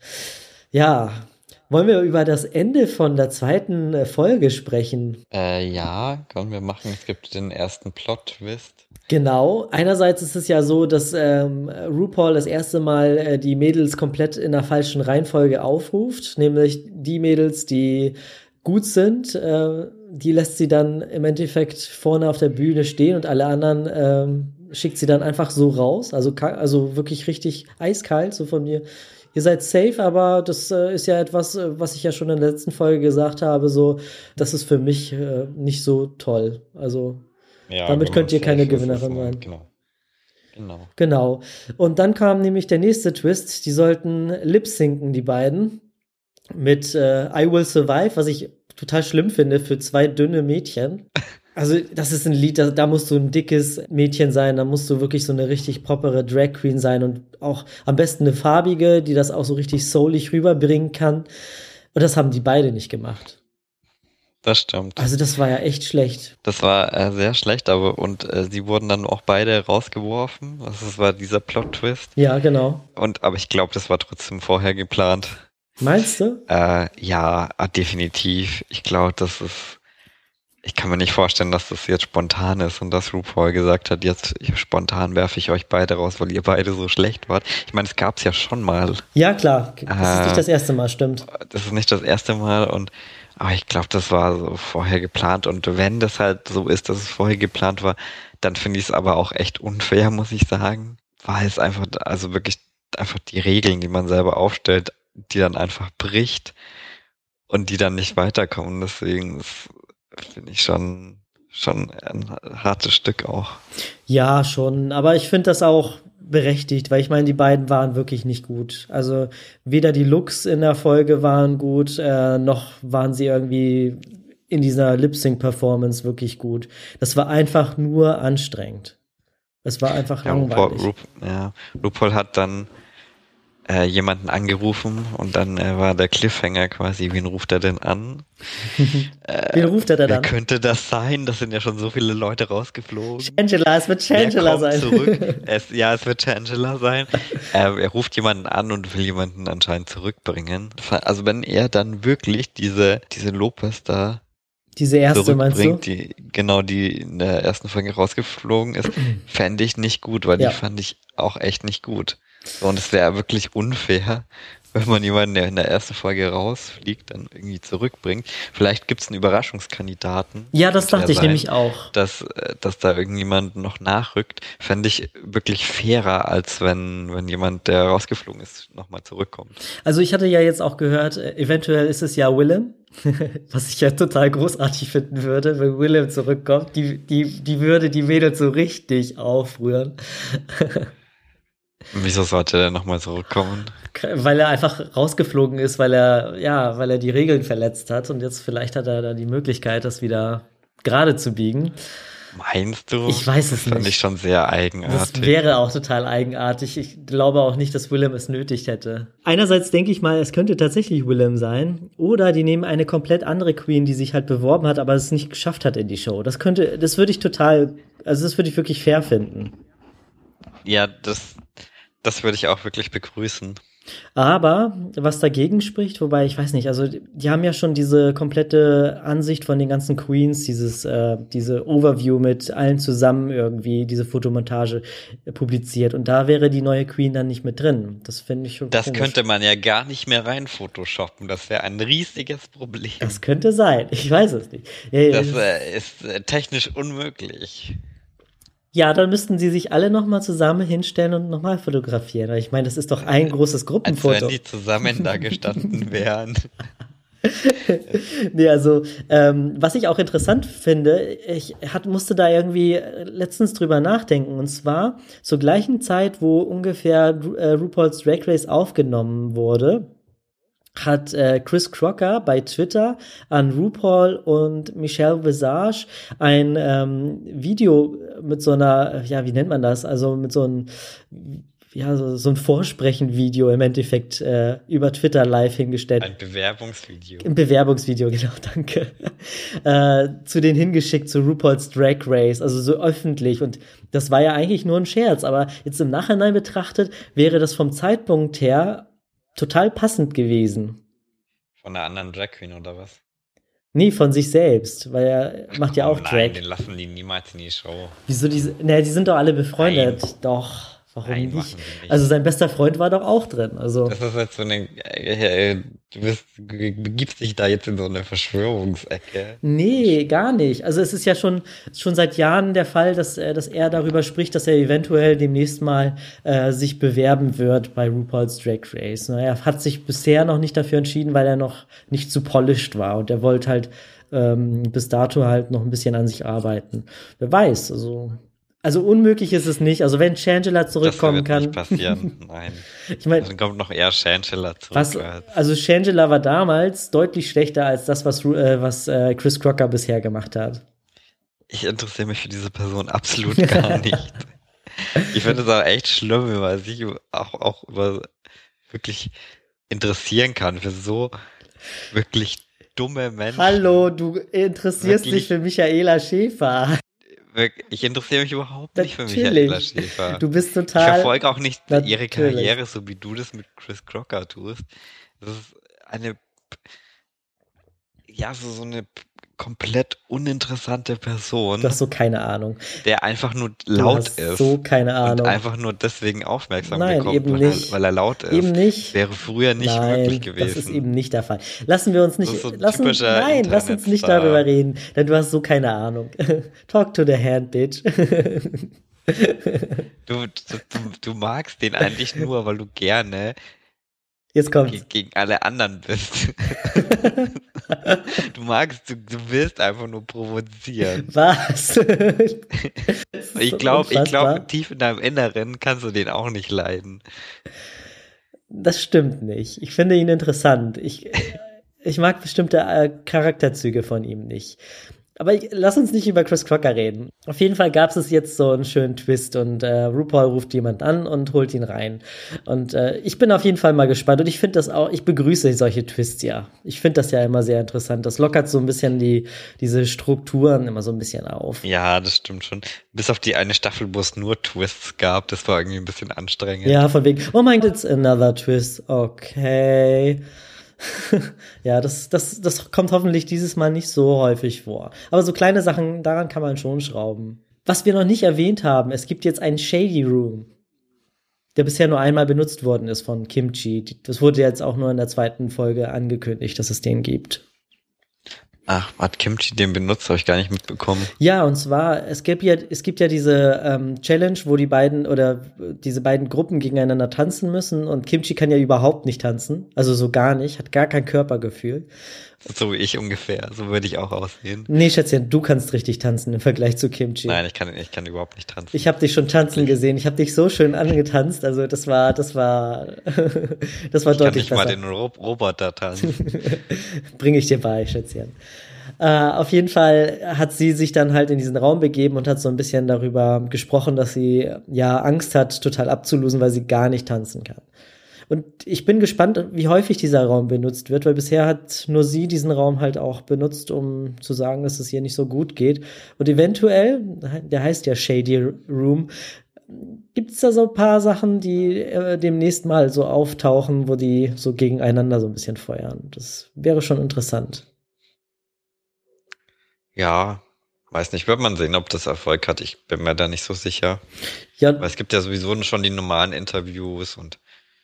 Ja, wollen wir über das Ende von der zweiten Folge sprechen? Ja, können wir machen. Es gibt den ersten Plot-Twist. Genau. Einerseits ist es ja so, dass RuPaul das erste Mal die Mädels komplett in der falschen Reihenfolge aufruft. Nämlich die Mädels, die gut sind, die lässt sie dann im Endeffekt vorne auf der Bühne stehen und alle anderen schickt sie dann einfach so raus. Also wirklich richtig eiskalt, so von mir. Ihr seid safe, aber das ist ja etwas, was ich ja schon in der letzten Folge gesagt habe, so, das ist für mich nicht so toll. Also Ja, damit wenn könnt man ihr keine safe ist, Gewinnerin ist man- sein. Genau. Genau. Und dann kam nämlich der nächste Twist. Die sollten lip-sinken, die beiden, mit I Will Survive, was ich total schlimm finde für zwei dünne Mädchen. Also das ist ein Lied, da musst du ein dickes Mädchen sein, da musst du wirklich so eine richtig propere Drag Queen sein und auch am besten eine farbige, die das auch so richtig soulig rüberbringen kann. Und das haben die beide nicht gemacht. Das stimmt. Also das war ja echt schlecht. Das war sehr schlecht, aber sie wurden dann auch beide rausgeworfen. Das war dieser Plot-Twist. Ja, genau. Aber ich glaube, das war trotzdem vorher geplant. Meinst du? Ja, definitiv. Ich glaube, ich kann mir nicht vorstellen, dass das jetzt spontan ist und dass RuPaul gesagt hat, jetzt spontan werfe ich euch beide raus, weil ihr beide so schlecht wart. Ich meine, es gab's ja schon mal. Ja, klar. Das ist nicht das erste Mal, stimmt. Das ist nicht das erste Mal Aber ich glaube, das war so vorher geplant. Und wenn das halt so ist, dass es vorher geplant war, dann finde ich es aber auch echt unfair, muss ich sagen. Weil es einfach, also wirklich einfach die Regeln, die man selber aufstellt, die dann einfach bricht und die dann nicht weiterkommen. Deswegen finde ich schon ein hartes Stück auch. Ja, schon, aber ich finde das auch berechtigt, weil ich meine, die beiden waren wirklich nicht gut. Also weder die Looks in der Folge waren gut, noch waren sie irgendwie in dieser Lip-Sync-Performance wirklich gut. Das war einfach nur anstrengend. Es war einfach Ja, langweilig. RuPaul hat dann jemanden angerufen und dann war der Cliffhanger quasi, wen ruft er denn an? Wen ruft er da Wer dann? könnte das sein? Das sind ja schon so viele Leute rausgeflogen. Shangela, es wird Wer Shangela kommt sein. zurück? Es wird Shangela sein. Er ruft jemanden an und will jemanden anscheinend zurückbringen. Also wenn er dann wirklich diese Lopez da Diese erste, meinst du? zurückbringt, die in der ersten Folge rausgeflogen ist, fände ich nicht gut, weil die Ja. fand ich auch echt nicht gut. So, und es wäre wirklich unfair, wenn man jemanden, der in der ersten Folge rausfliegt, dann irgendwie zurückbringt. Vielleicht gibt es einen Überraschungskandidaten. Ja, das Könnte ja dachte ich sein, nämlich auch. dass da irgendjemand noch nachrückt. Fände ich wirklich fairer, als wenn jemand, der rausgeflogen ist, nochmal zurückkommt. Also ich hatte ja jetzt auch gehört, eventuell ist es ja Willem, was ich ja total großartig finden würde, wenn Willem zurückkommt. Die würde die Mädels so richtig aufrühren, Wieso sollte der nochmal zurückkommen? weil er einfach rausgeflogen ist, weil er die Regeln verletzt hat und jetzt vielleicht hat er da die Möglichkeit, das wieder gerade zu biegen. Meinst du? Ich weiß Das es fand ich nicht. schon sehr Das eigenartig. wäre auch total eigenartig. Ich glaube auch nicht, dass Willem es nötig hätte. Einerseits denke ich mal, es könnte tatsächlich Willem sein. Oder die nehmen eine komplett andere Queen, die sich halt beworben hat, aber es nicht geschafft hat in die Show. Das würde ich total, also das würde ich wirklich fair finden. Ja, das würde ich auch wirklich begrüßen. Aber was dagegen spricht, wobei ich weiß nicht, also die haben ja schon diese komplette Ansicht von den ganzen Queens, diese Overview mit allen zusammen irgendwie, diese Fotomontage publiziert. Und da wäre die neue Queen dann nicht mit drin. Das finde ich schon Das komisch. könnte man ja gar nicht mehr rein photoshoppen. Das wäre ein riesiges Problem. Das könnte sein. Ich weiß es nicht. Das ist technisch unmöglich. Ja, dann müssten sie sich alle noch mal zusammen hinstellen und noch mal fotografieren. Weil ich meine, das ist doch ein großes Als wenn Gruppenfoto. die zusammen da gestanden wären. Nee, also, was ich auch interessant finde, musste da irgendwie letztens drüber nachdenken. Und zwar zur gleichen Zeit, wo ungefähr RuPaul's Drag Race aufgenommen wurde, hat Chris Crocker bei Twitter an RuPaul und Michelle Visage ein Video mit so einer, ja, wie nennt man das? Also mit so einem, ja, so ein Vorsprechen-Video im Endeffekt über Twitter live hingestellt. Ein Bewerbungsvideo. Ein Bewerbungsvideo, genau, danke. Zu denen hingeschickt, zu RuPaul's Drag Race, also so öffentlich. Und das war ja eigentlich nur ein Scherz, aber jetzt im Nachhinein betrachtet wäre das vom Zeitpunkt her total passend gewesen. Von einer anderen Drag Queen oder was? Nee, von sich selbst, weil er macht ja auch Nein, Drag. den lassen die niemals in die Show. Wieso die sind doch alle befreundet. Nein. Doch, warum Nein, nicht? machen sie nicht. Also sein bester Freund war doch auch drin. Also Das ist jetzt so eine, begibst dich da jetzt in so eine Verschwörungsecke. nee, gar nicht. Also es ist ja schon seit Jahren der Fall, dass er darüber spricht, dass er eventuell demnächst mal sich bewerben wird bei RuPaul's Drag Race. Er hat sich bisher noch nicht dafür entschieden, weil er noch nicht zu polished war und er wollte halt bis dato halt noch ein bisschen an sich arbeiten. Wer weiß, also unmöglich ist es nicht. Also wenn Shangela zurückkommen Das wird kann. nicht passieren, nein. Ich meine, Dann kommt noch eher Shangela zurück. also Shangela war damals deutlich schlechter als das, was Chris Crocker bisher gemacht hat. Ich interessiere mich für diese Person absolut gar nicht. Ich finde es auch echt schlimm, wenn man sich auch über wirklich interessieren kann für so wirklich dumme Menschen. Hallo, du interessierst Wirklich? dich für Michaela Schäfer. Ich interessiere mich überhaupt nicht für Natürlich. Michaela Schäfer. Du bist Ich total. verfolge auch nicht ihre Natürlich. Karriere, so wie du das mit Chris Crocker tust. Das ist eine, ja, so eine komplett uninteressante Person, Du hast so keine Ahnung. der einfach nur Du laut hast ist so keine und Ahnung. einfach nur deswegen aufmerksam Nein, bekommt, eben nicht. weil er laut Eben ist. Das nicht. wäre früher nicht möglich Nein, das ist gewesen. eben nicht der Fall. Lassen wir uns Das nicht, ist so ein typischer nein, lass uns nicht darüber Internetstar. reden, denn du hast so keine Ahnung. Talk to the hand, bitch. Du magst den eigentlich nur, weil du gerne Jetzt kommt's. gegen alle anderen bist. Du willst einfach nur provozieren. Was? Das ist Ich so glaube, unfassbar. tief in deinem Inneren kannst du den auch nicht leiden. Das stimmt nicht. Ich finde ihn interessant. Ich mag bestimmte Charakterzüge von ihm nicht. Aber lass uns nicht über Chris Crocker reden. Auf jeden Fall gab es jetzt so einen schönen Twist und RuPaul ruft jemand an und holt ihn rein. Und ich bin auf jeden Fall mal gespannt und ich finde das auch, ich begrüße solche Twists ja. Ich finde das ja immer sehr interessant. Das lockert so ein bisschen diese Strukturen immer so ein bisschen auf. Ja, das stimmt schon. Bis auf die eine Staffel, wo es nur Twists gab, das war irgendwie ein bisschen anstrengend. Ja, von wegen, oh mein Gott, it's another twist. Okay. Ja, das kommt hoffentlich dieses Mal nicht so häufig vor. Aber so kleine Sachen, daran kann man schon schrauben. Was wir noch nicht erwähnt haben, es gibt jetzt einen Shady Room, der bisher nur einmal benutzt worden ist von Kimchi. Das wurde jetzt auch nur in der 2. Folge angekündigt, dass es den gibt. Ach, hat Kimchi den benutzt? Habe ich gar nicht mitbekommen. Ja, und zwar, es gibt ja diese Challenge, wo diese beiden Gruppen gegeneinander tanzen müssen und Kimchi kann ja überhaupt nicht tanzen, also so gar nicht, hat gar kein Körpergefühl. So wie ich ungefähr. So würde ich auch aussehen. Nee, Schätzchen, du kannst richtig tanzen im Vergleich zu Kimchi. Nein, ich kann überhaupt nicht tanzen. Ich habe dich schon tanzen gesehen, ich habe dich so schön angetanzt, also das war das war Ich kann deutlich nicht mal besser. den Roboter tanzen. Bringe ich dir bei, Schätzchen. Auf jeden Fall hat sie sich dann halt in diesen Raum begeben und hat so ein bisschen darüber gesprochen, dass sie ja Angst hat, total abzulosen, weil sie gar nicht tanzen kann. Und ich bin gespannt, wie häufig dieser Raum benutzt wird, weil bisher hat nur sie diesen Raum halt auch benutzt, um zu sagen, dass es ihr nicht so gut geht. Und eventuell, der heißt ja Shady Room, gibt es da so ein paar Sachen, die demnächst mal so auftauchen, wo die so gegeneinander so ein bisschen feuern. Das wäre schon interessant. Ja, weiß nicht, wird man sehen, ob das Erfolg hat. Ich bin mir da nicht so sicher. Ja, Weil es gibt ja sowieso schon die normalen Interviews und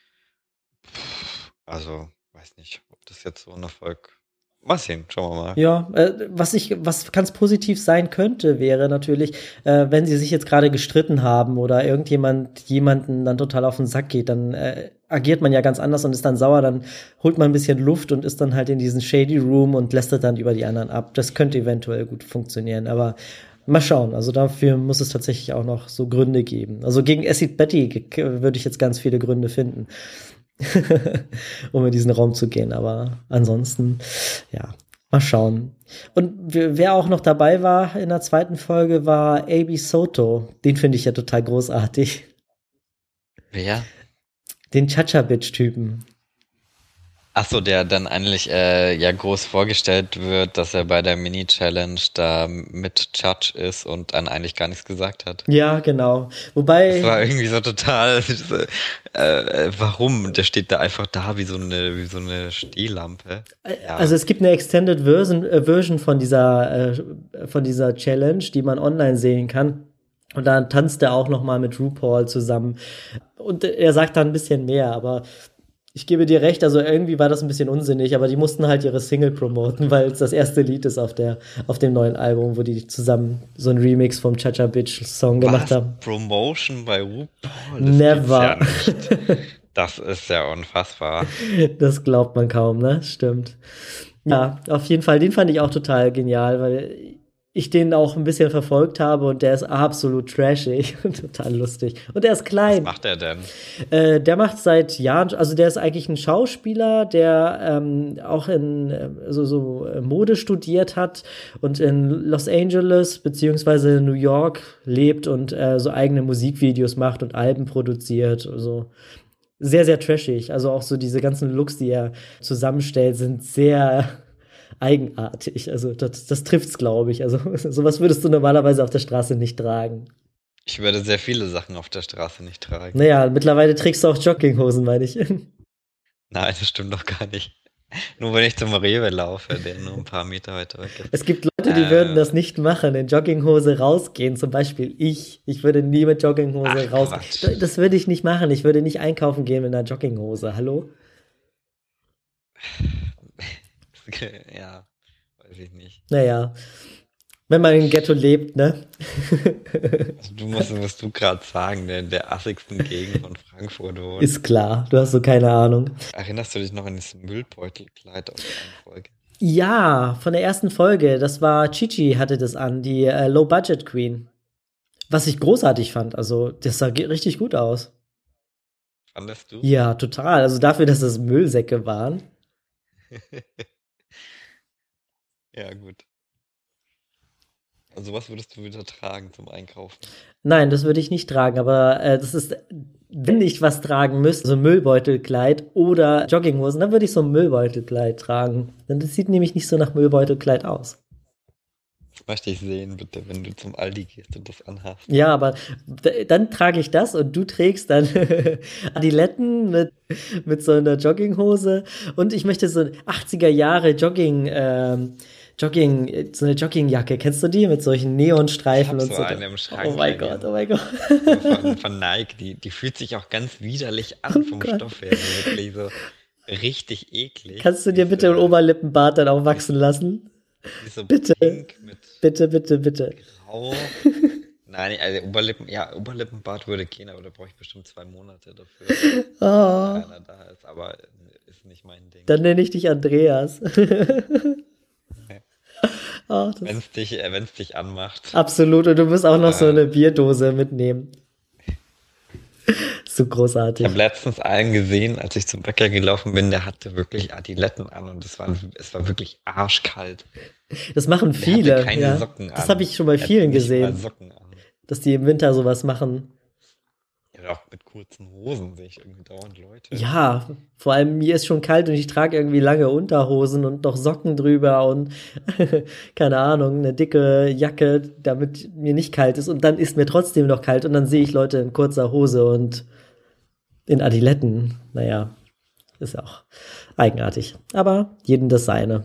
also, weiß nicht, ob das jetzt so ein Erfolg. Mal sehen, schauen wir mal. ja, was ganz positiv sein könnte, wäre natürlich, wenn sie sich jetzt gerade gestritten haben oder jemanden dann total auf den Sack geht, dann agiert man ja ganz anders und ist dann sauer, dann holt man ein bisschen Luft und ist dann halt in diesen Shady Room und lästert dann über die anderen ab. Das könnte eventuell gut funktionieren, aber mal schauen. Also dafür muss es tatsächlich auch noch so Gründe geben. Also gegen Acid Betty würde ich jetzt ganz viele Gründe finden. Um in diesen Raum zu gehen. Aber ansonsten, ja, mal schauen. Und wer auch noch dabei war in der 2. Folge, war A.B. Soto. Den finde ich ja total großartig. Wer? Den Cha-Cha-Bitch-Typen. Achso, der dann eigentlich ja groß vorgestellt wird, dass er bei der Mini-Challenge da mit Judge ist und dann eigentlich gar nichts gesagt hat. Ja, genau. Wobei. Das war irgendwie so total. Warum? Der steht da einfach da wie so eine Stehlampe. Ja. Also es gibt eine Extended Version von dieser Challenge, die man online sehen kann. Und da tanzt er auch noch mal mit RuPaul zusammen. Und er sagt da ein bisschen mehr, aber ich gebe dir recht, also irgendwie war das ein bisschen unsinnig, aber die mussten halt ihre Single promoten, weil es das erste Lied ist auf dem neuen Album, wo die zusammen so ein Remix vom Cha-Cha Bitch Song gemacht haben. Promotion bei RuPaul? Never. Das gibt's ja nicht. Das ist ja unfassbar. Das glaubt man kaum, ne? Stimmt. Ja, auf jeden Fall, den fand ich auch total genial, weil ich den auch ein bisschen verfolgt habe und der ist absolut trashig und total lustig. Und der ist klein. Was macht er denn? Der macht seit Jahren, also der ist eigentlich ein Schauspieler, der auch in so Mode studiert hat und in Los Angeles beziehungsweise New York lebt und so eigene Musikvideos macht und Alben produziert. Also sehr, sehr trashig. Also auch so diese ganzen Looks, die er zusammenstellt, sind sehr eigenartig. Also das trifft's, glaube ich. Also sowas würdest du normalerweise auf der Straße nicht tragen. Ich würde sehr viele Sachen auf der Straße nicht tragen. Naja, mittlerweile trägst du auch Jogginghosen, meine ich. Nein, das stimmt doch gar nicht. Nur wenn ich zum Rewe laufe, der nur ein paar Meter weiter weg ist. Es gibt Leute, die würden das nicht machen, in Jogginghose rausgehen. Zum Beispiel ich. Ich würde nie mit Jogginghose rausgehen. Quatsch. Das würde ich nicht machen. Ich würde nicht einkaufen gehen mit einer Jogginghose. Hallo? Ja, weiß ich nicht. Naja, wenn man im Ghetto lebt, ne? Also musst du gerade sagen, der assigsten Gegend von Frankfurt wohnt. Ist klar, du hast so keine Ahnung. Erinnerst du dich noch an das Müllbeutelkleid aus der einen Folge? Ja, von der ersten Folge. Das war Chichi hatte das an, die Low Budget Queen. Was ich großartig fand. Also, das sah richtig gut aus. Fandest du? Ja, total. Also dafür, dass es Müllsäcke waren. Ja, gut. Also was würdest du wieder tragen zum Einkaufen? Nein, das würde ich nicht tragen, aber das ist, wenn ich was tragen müsste, so ein Müllbeutelkleid oder Jogginghosen, dann würde ich so ein Müllbeutelkleid tragen. Denn das sieht nämlich nicht so nach Müllbeutelkleid aus. Das möchte ich sehen, bitte, wenn du zum Aldi gehst und das anhast. Ja, aber dann trage ich das und du trägst dann Adiletten mit so einer Jogginghose und ich möchte so 80er Jahre so eine Joggingjacke. Kennst du die? Mit solchen Ich Neonstreifen habe und so so. eine im Schrank Oh mein hängen. Gott, oh mein Gott. So von Nike, die fühlt sich auch ganz widerlich Oh an vom Gott. Stoff her. So wirklich so richtig eklig. Kannst du dir bitte einen Oberlippenbart dann auch wachsen lassen? Die ist so Bitte, pink mit bitte, bitte, bitte. grau. Nein, also Oberlippenbart würde gehen, aber da brauche ich bestimmt 2 Monate dafür, bis Oh, einer da ist. Aber ist nicht mein Ding. dann nenne ich dich Andreas. Oh, Wenn's dich anmacht. absolut. Und du musst auch noch so Äh, eine Bierdose mitnehmen. So Ich großartig. habe letztens einen gesehen, als ich zum Bäcker gelaufen bin, der hatte wirklich Adiletten an und es war wirklich arschkalt. Das machen Der hatte viele, keine ja. Socken Das an. habe ich schon bei Der hatte vielen nicht mal gesehen, Socken an. dass die im Winter sowas machen. Ja, auch mit kurzen Hosen sehe ich irgendwie dauernd Leute. Ja, vor allem mir ist schon kalt und ich trage irgendwie lange Unterhosen und noch Socken drüber und keine Ahnung, eine dicke Jacke, damit mir nicht kalt ist und dann ist mir trotzdem noch kalt und dann sehe ich Leute in kurzer Hose und in Adiletten. Naja, ist auch eigenartig. Aber jedem das seine.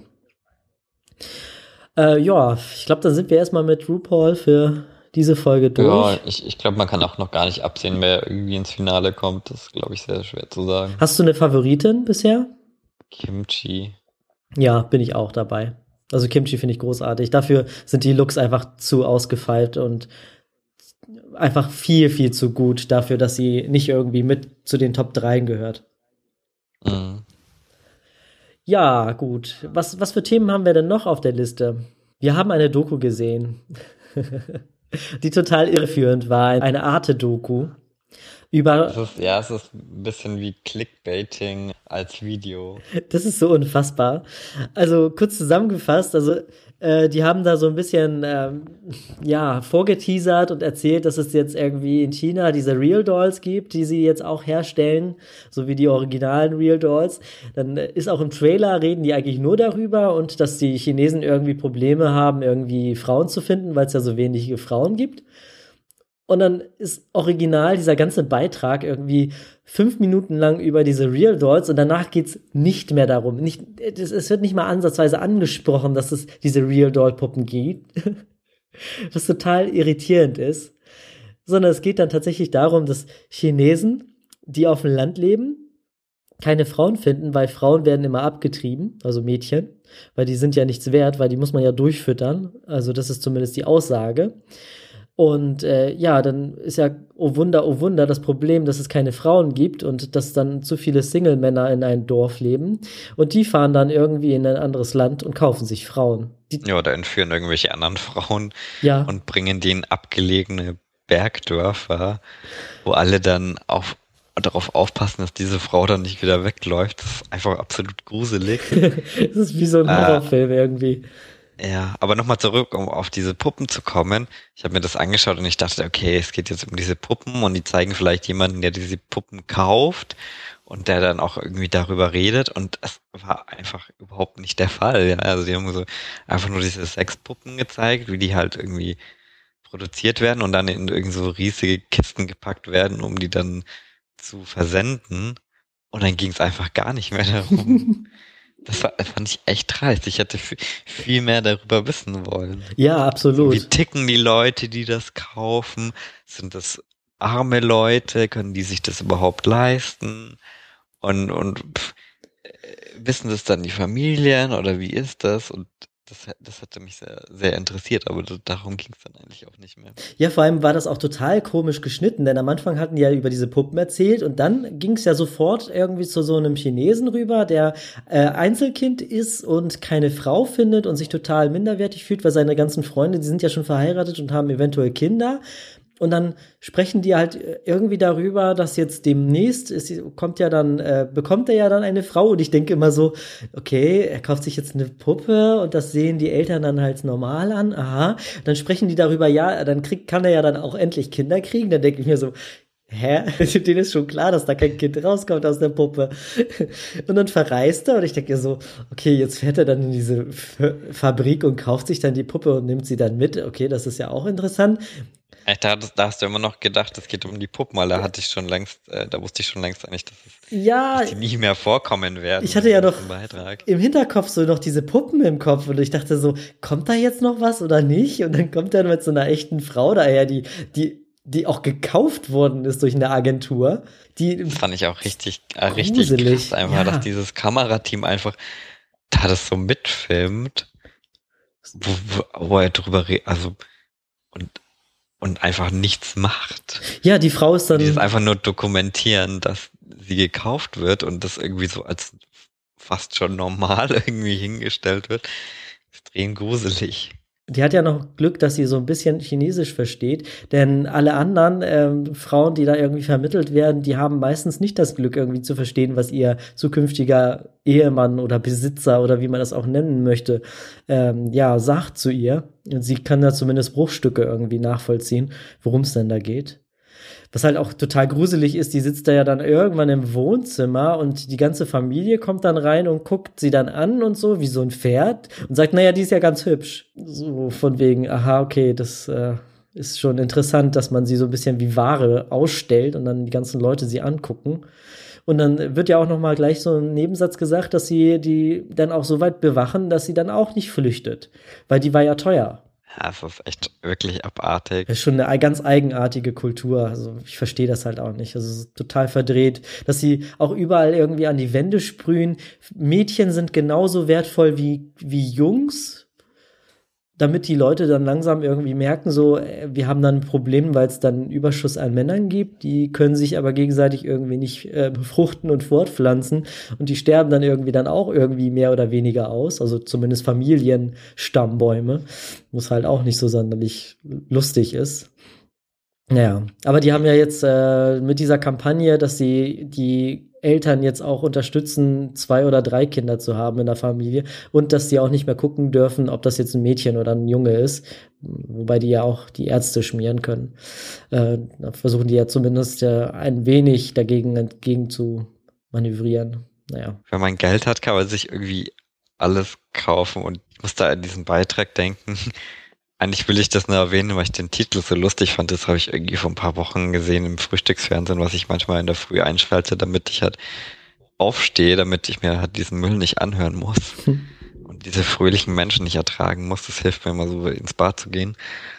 Ja, ich glaube, dann sind wir erstmal mit RuPaul für diese Folge Ja, durch. ich glaube, man kann auch noch gar nicht absehen, wer irgendwie ins Finale kommt. Das ist, glaube ich, sehr schwer zu sagen. Hast du eine Favoritin bisher? Kimchi. Ja, bin ich auch dabei. Also Kimchi finde ich großartig. Dafür sind die Looks einfach zu ausgefeilt und einfach viel, viel zu gut dafür, dass sie nicht irgendwie mit zu den Top 3 gehört. Mhm. Ja, gut. Was für Themen haben wir denn noch auf der Liste? Wir haben eine Doku gesehen, die total irreführend war. Eine Arte-Doku über. Es ist ein bisschen wie Clickbaiting als Video. Das ist so unfassbar. Also kurz zusammengefasst, also die haben da so ein bisschen ja vorgeteasert und erzählt, dass es jetzt irgendwie in China diese Real Dolls gibt, die sie jetzt auch herstellen, so wie die originalen Real Dolls. Dann ist auch im Trailer reden die eigentlich nur darüber und dass die Chinesen irgendwie Probleme haben, irgendwie Frauen zu finden, weil es ja so wenige Frauen gibt. Und dann ist original dieser ganze Beitrag irgendwie 5 Minuten lang über diese Real Dolls und danach geht's nicht mehr darum. Es wird nicht mal ansatzweise angesprochen, dass es diese Real Doll Puppen gibt. Was total irritierend ist. Sondern es geht dann tatsächlich darum, dass Chinesen, die auf dem Land leben, keine Frauen finden, weil Frauen werden immer abgetrieben, also Mädchen, weil die sind ja nichts wert, weil die muss man ja durchfüttern. Also das ist zumindest die Aussage. Und ja, dann ist ja, oh Wunder, das Problem, dass es keine Frauen gibt und dass dann zu viele Single-Männer in ein Dorf leben. Und die fahren dann irgendwie in ein anderes Land und kaufen sich Frauen. Ja, oder entführen irgendwelche anderen Frauen Ja, und bringen die in abgelegene Bergdörfer, wo alle dann auch darauf aufpassen, dass diese Frau dann nicht wieder wegläuft. Das ist einfach absolut gruselig. es ist wie so ein Äh, Horrorfilm irgendwie. Ja, aber nochmal zurück, um auf diese Puppen zu kommen. Ich habe mir das angeschaut und ich dachte, okay, es geht jetzt um diese Puppen und die zeigen vielleicht jemanden, der diese Puppen kauft und der dann auch irgendwie darüber redet und es war einfach überhaupt nicht der Fall. Ja, also die haben so einfach nur diese Sexpuppen gezeigt, wie die halt irgendwie produziert werden und dann in irgend so riesige Kisten gepackt werden, um die dann zu versenden. Und dann ging es einfach gar nicht mehr darum. fand ich echt dreist. Ich hätte viel mehr darüber wissen wollen. Ja, So, wie absolut. ticken die Leute, die das kaufen? Sind das arme Leute? Können die sich das überhaupt leisten? Und wissen das dann die Familien oder wie ist das? Und das hatte mich sehr, sehr interessiert, aber darum ging es dann eigentlich auch nicht mehr. Ja, vor allem war das auch total komisch geschnitten, denn am Anfang hatten die ja über diese Puppen erzählt und dann ging es ja sofort irgendwie zu so einem Chinesen rüber, der Einzelkind ist und keine Frau findet und sich total minderwertig fühlt, weil seine ganzen Freunde, die sind ja schon verheiratet und haben eventuell Kinder. Und dann sprechen die halt irgendwie darüber, dass jetzt demnächst bekommt er ja dann eine Frau. Und ich denke immer so, okay, er kauft sich jetzt eine Puppe und das sehen die Eltern dann halt normal an. Aha. Dann sprechen die darüber, ja, kann er ja dann auch endlich Kinder kriegen. Dann denke ich mir so, hä? Denen ist schon klar, dass da kein Kind rauskommt aus der Puppe. Und dann verreist er und ich denke so, okay, jetzt fährt er dann in diese Fabrik und kauft sich dann die Puppe und nimmt sie dann mit. Okay, das ist ja auch interessant. Echt, da hast du immer noch gedacht, es geht um die Puppen, weil da wusste ich schon längst eigentlich, Ja, dass die nie mehr vorkommen werden ich hatte ja noch im Beitrag. im Hinterkopf so noch diese Puppen im Kopf und ich dachte so, kommt da jetzt noch was oder nicht? Und dann kommt er mit so einer echten Frau daher, die auch gekauft worden ist durch eine Agentur. Die Das fand ich auch richtig gruselig, krass einfach, dass ja. dieses Kamerateam einfach da das so mitfilmt, wo er drüber redet, also und, und einfach nichts macht. Ja, die Frau ist Und die das dann einfach nur dokumentieren, dass sie gekauft wird und das irgendwie so als fast schon normal irgendwie hingestellt wird. Extrem gruselig. Die hat ja noch Glück, dass sie so ein bisschen Chinesisch versteht, denn alle anderen Frauen, die da irgendwie vermittelt werden, die haben meistens nicht das Glück, irgendwie zu verstehen, was ihr zukünftiger Ehemann oder Besitzer oder wie man das auch nennen möchte, ja, sagt zu ihr. Und sie kann da zumindest Bruchstücke irgendwie nachvollziehen, worum es denn da geht. Was halt auch total gruselig ist, die sitzt da ja dann irgendwann im Wohnzimmer und die ganze Familie kommt dann rein und guckt sie dann an und so, wie so ein Pferd und sagt, naja, die ist ja ganz hübsch. So von wegen, aha, okay, das ist schon interessant, dass man sie so ein bisschen wie Ware ausstellt und dann die ganzen Leute sie angucken. Und dann wird ja auch noch mal gleich so ein Nebensatz gesagt, dass sie die dann auch so weit bewachen, dass sie dann auch nicht flüchtet, weil die war ja teuer. Ja, es ist echt wirklich abartig. Das ist schon eine ganz eigenartige Kultur. Also ich verstehe das halt auch nicht. Also es ist total verdreht, dass sie auch überall irgendwie an die Wände sprühen. Mädchen sind genauso wertvoll wie Jungs, damit die Leute dann langsam irgendwie merken, so, wir haben dann ein Problem, weil es dann einen Überschuss an Männern gibt. Die können sich aber gegenseitig irgendwie nicht befruchten und fortpflanzen. Und die sterben dann irgendwie dann auch irgendwie mehr oder weniger aus. Also zumindest Familienstammbäume, was halt auch nicht so sonderlich lustig ist. Naja, aber die haben ja jetzt mit dieser Kampagne, dass sie die Eltern jetzt auch unterstützen, 2 oder 3 Kinder zu haben in der Familie und dass sie auch nicht mehr gucken dürfen, ob das jetzt ein Mädchen oder ein Junge ist, wobei die ja auch die Ärzte schmieren können. Da versuchen die ja zumindest ein wenig dagegen entgegen zu manövrieren. Naja. Wenn man Geld hat, kann man sich irgendwie alles kaufen und ich muss da an diesen Beitrag denken. Eigentlich will ich das nur erwähnen, weil ich den Titel so lustig fand. Das habe ich irgendwie vor ein paar Wochen gesehen im Frühstücksfernsehen, was ich manchmal in der Früh einschalte, damit ich halt aufstehe, damit ich mir halt diesen Müll nicht anhören muss und diese fröhlichen Menschen nicht ertragen muss. Das hilft mir immer so, ins Bad zu gehen.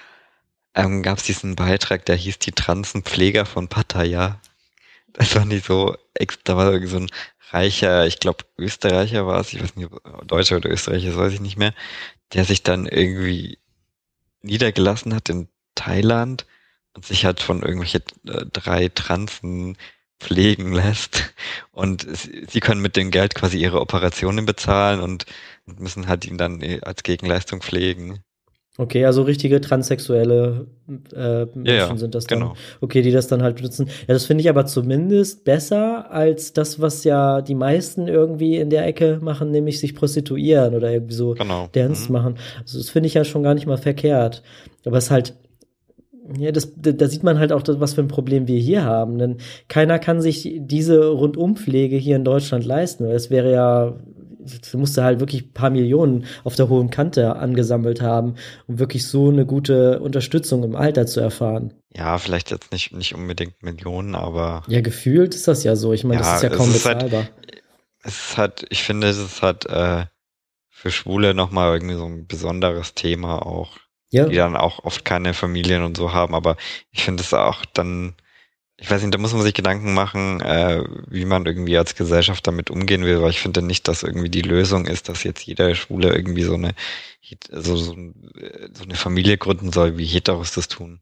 Gab es diesen Beitrag, der hieß die Transenpfleger von Pattaya. Das war nicht so, da war irgendwie so ein reicher, ich glaube Österreicher war es, ich weiß nicht, ob Deutscher oder Österreicher, das weiß ich nicht mehr, der sich dann irgendwie niedergelassen hat in Thailand und sich halt von irgendwelche 3 Transen pflegen lässt. Und sie können mit dem Geld quasi ihre Operationen bezahlen und müssen halt ihn dann als Gegenleistung pflegen. Okay, also richtige transsexuelle Ja, Menschen ja, sind das dann. genau. Okay, die das dann halt benutzen. Ja, das finde ich aber zumindest besser als das, was ja die meisten irgendwie in der Ecke machen, nämlich sich prostituieren oder irgendwie so Genau. Dance machen. Also das finde ich ja schon gar nicht mal verkehrt. Aber es ist halt, ja, da sieht man halt auch, was für ein Problem wir hier haben. Denn keiner kann sich diese Rundumpflege hier in Deutschland leisten. Weil es wäre ja, du musst halt wirklich ein paar Millionen auf der hohen Kante angesammelt haben, um wirklich so eine gute Unterstützung im Alter zu erfahren. Ja, vielleicht jetzt nicht unbedingt Millionen, aber Ja, gefühlt ist das ja so. Ich meine, das ja, ist ja es kaum ist halt, bezahlbar. es ist halt, ich finde, es ist halt für Schwule nochmal irgendwie so ein besonderes Thema auch, Ja, die dann auch oft keine Familien und so haben, aber ich finde es auch dann, ich weiß nicht, da muss man sich Gedanken machen, wie man irgendwie als Gesellschaft damit umgehen will, weil ich finde nicht, dass irgendwie die Lösung ist, dass jetzt jeder Schwule irgendwie so eine Familie gründen soll, wie Heteros das tun.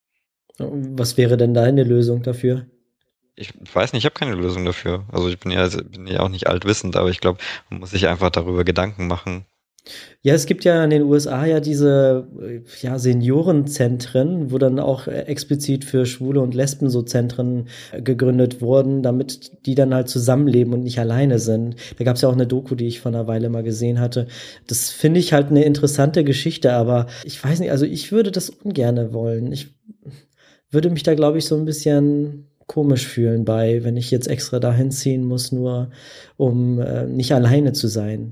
was wäre denn deine Lösung dafür? Ich weiß nicht, ich habe keine Lösung dafür. Also bin ja auch nicht altwissend, aber ich glaube, man muss sich einfach darüber Gedanken machen. Ja, es gibt ja in den USA ja diese ja, Seniorenzentren, wo dann auch explizit für Schwule und Lesben so Zentren gegründet wurden, damit die dann halt zusammenleben und nicht alleine sind. Da gab es ja auch eine Doku, die ich vor einer Weile mal gesehen hatte. Das finde ich halt eine interessante Geschichte, aber ich weiß nicht, also ich würde das ungerne wollen. Ich würde mich da, glaube ich, so ein bisschen komisch fühlen bei, wenn ich jetzt extra dahin ziehen muss, nur um nicht alleine zu sein.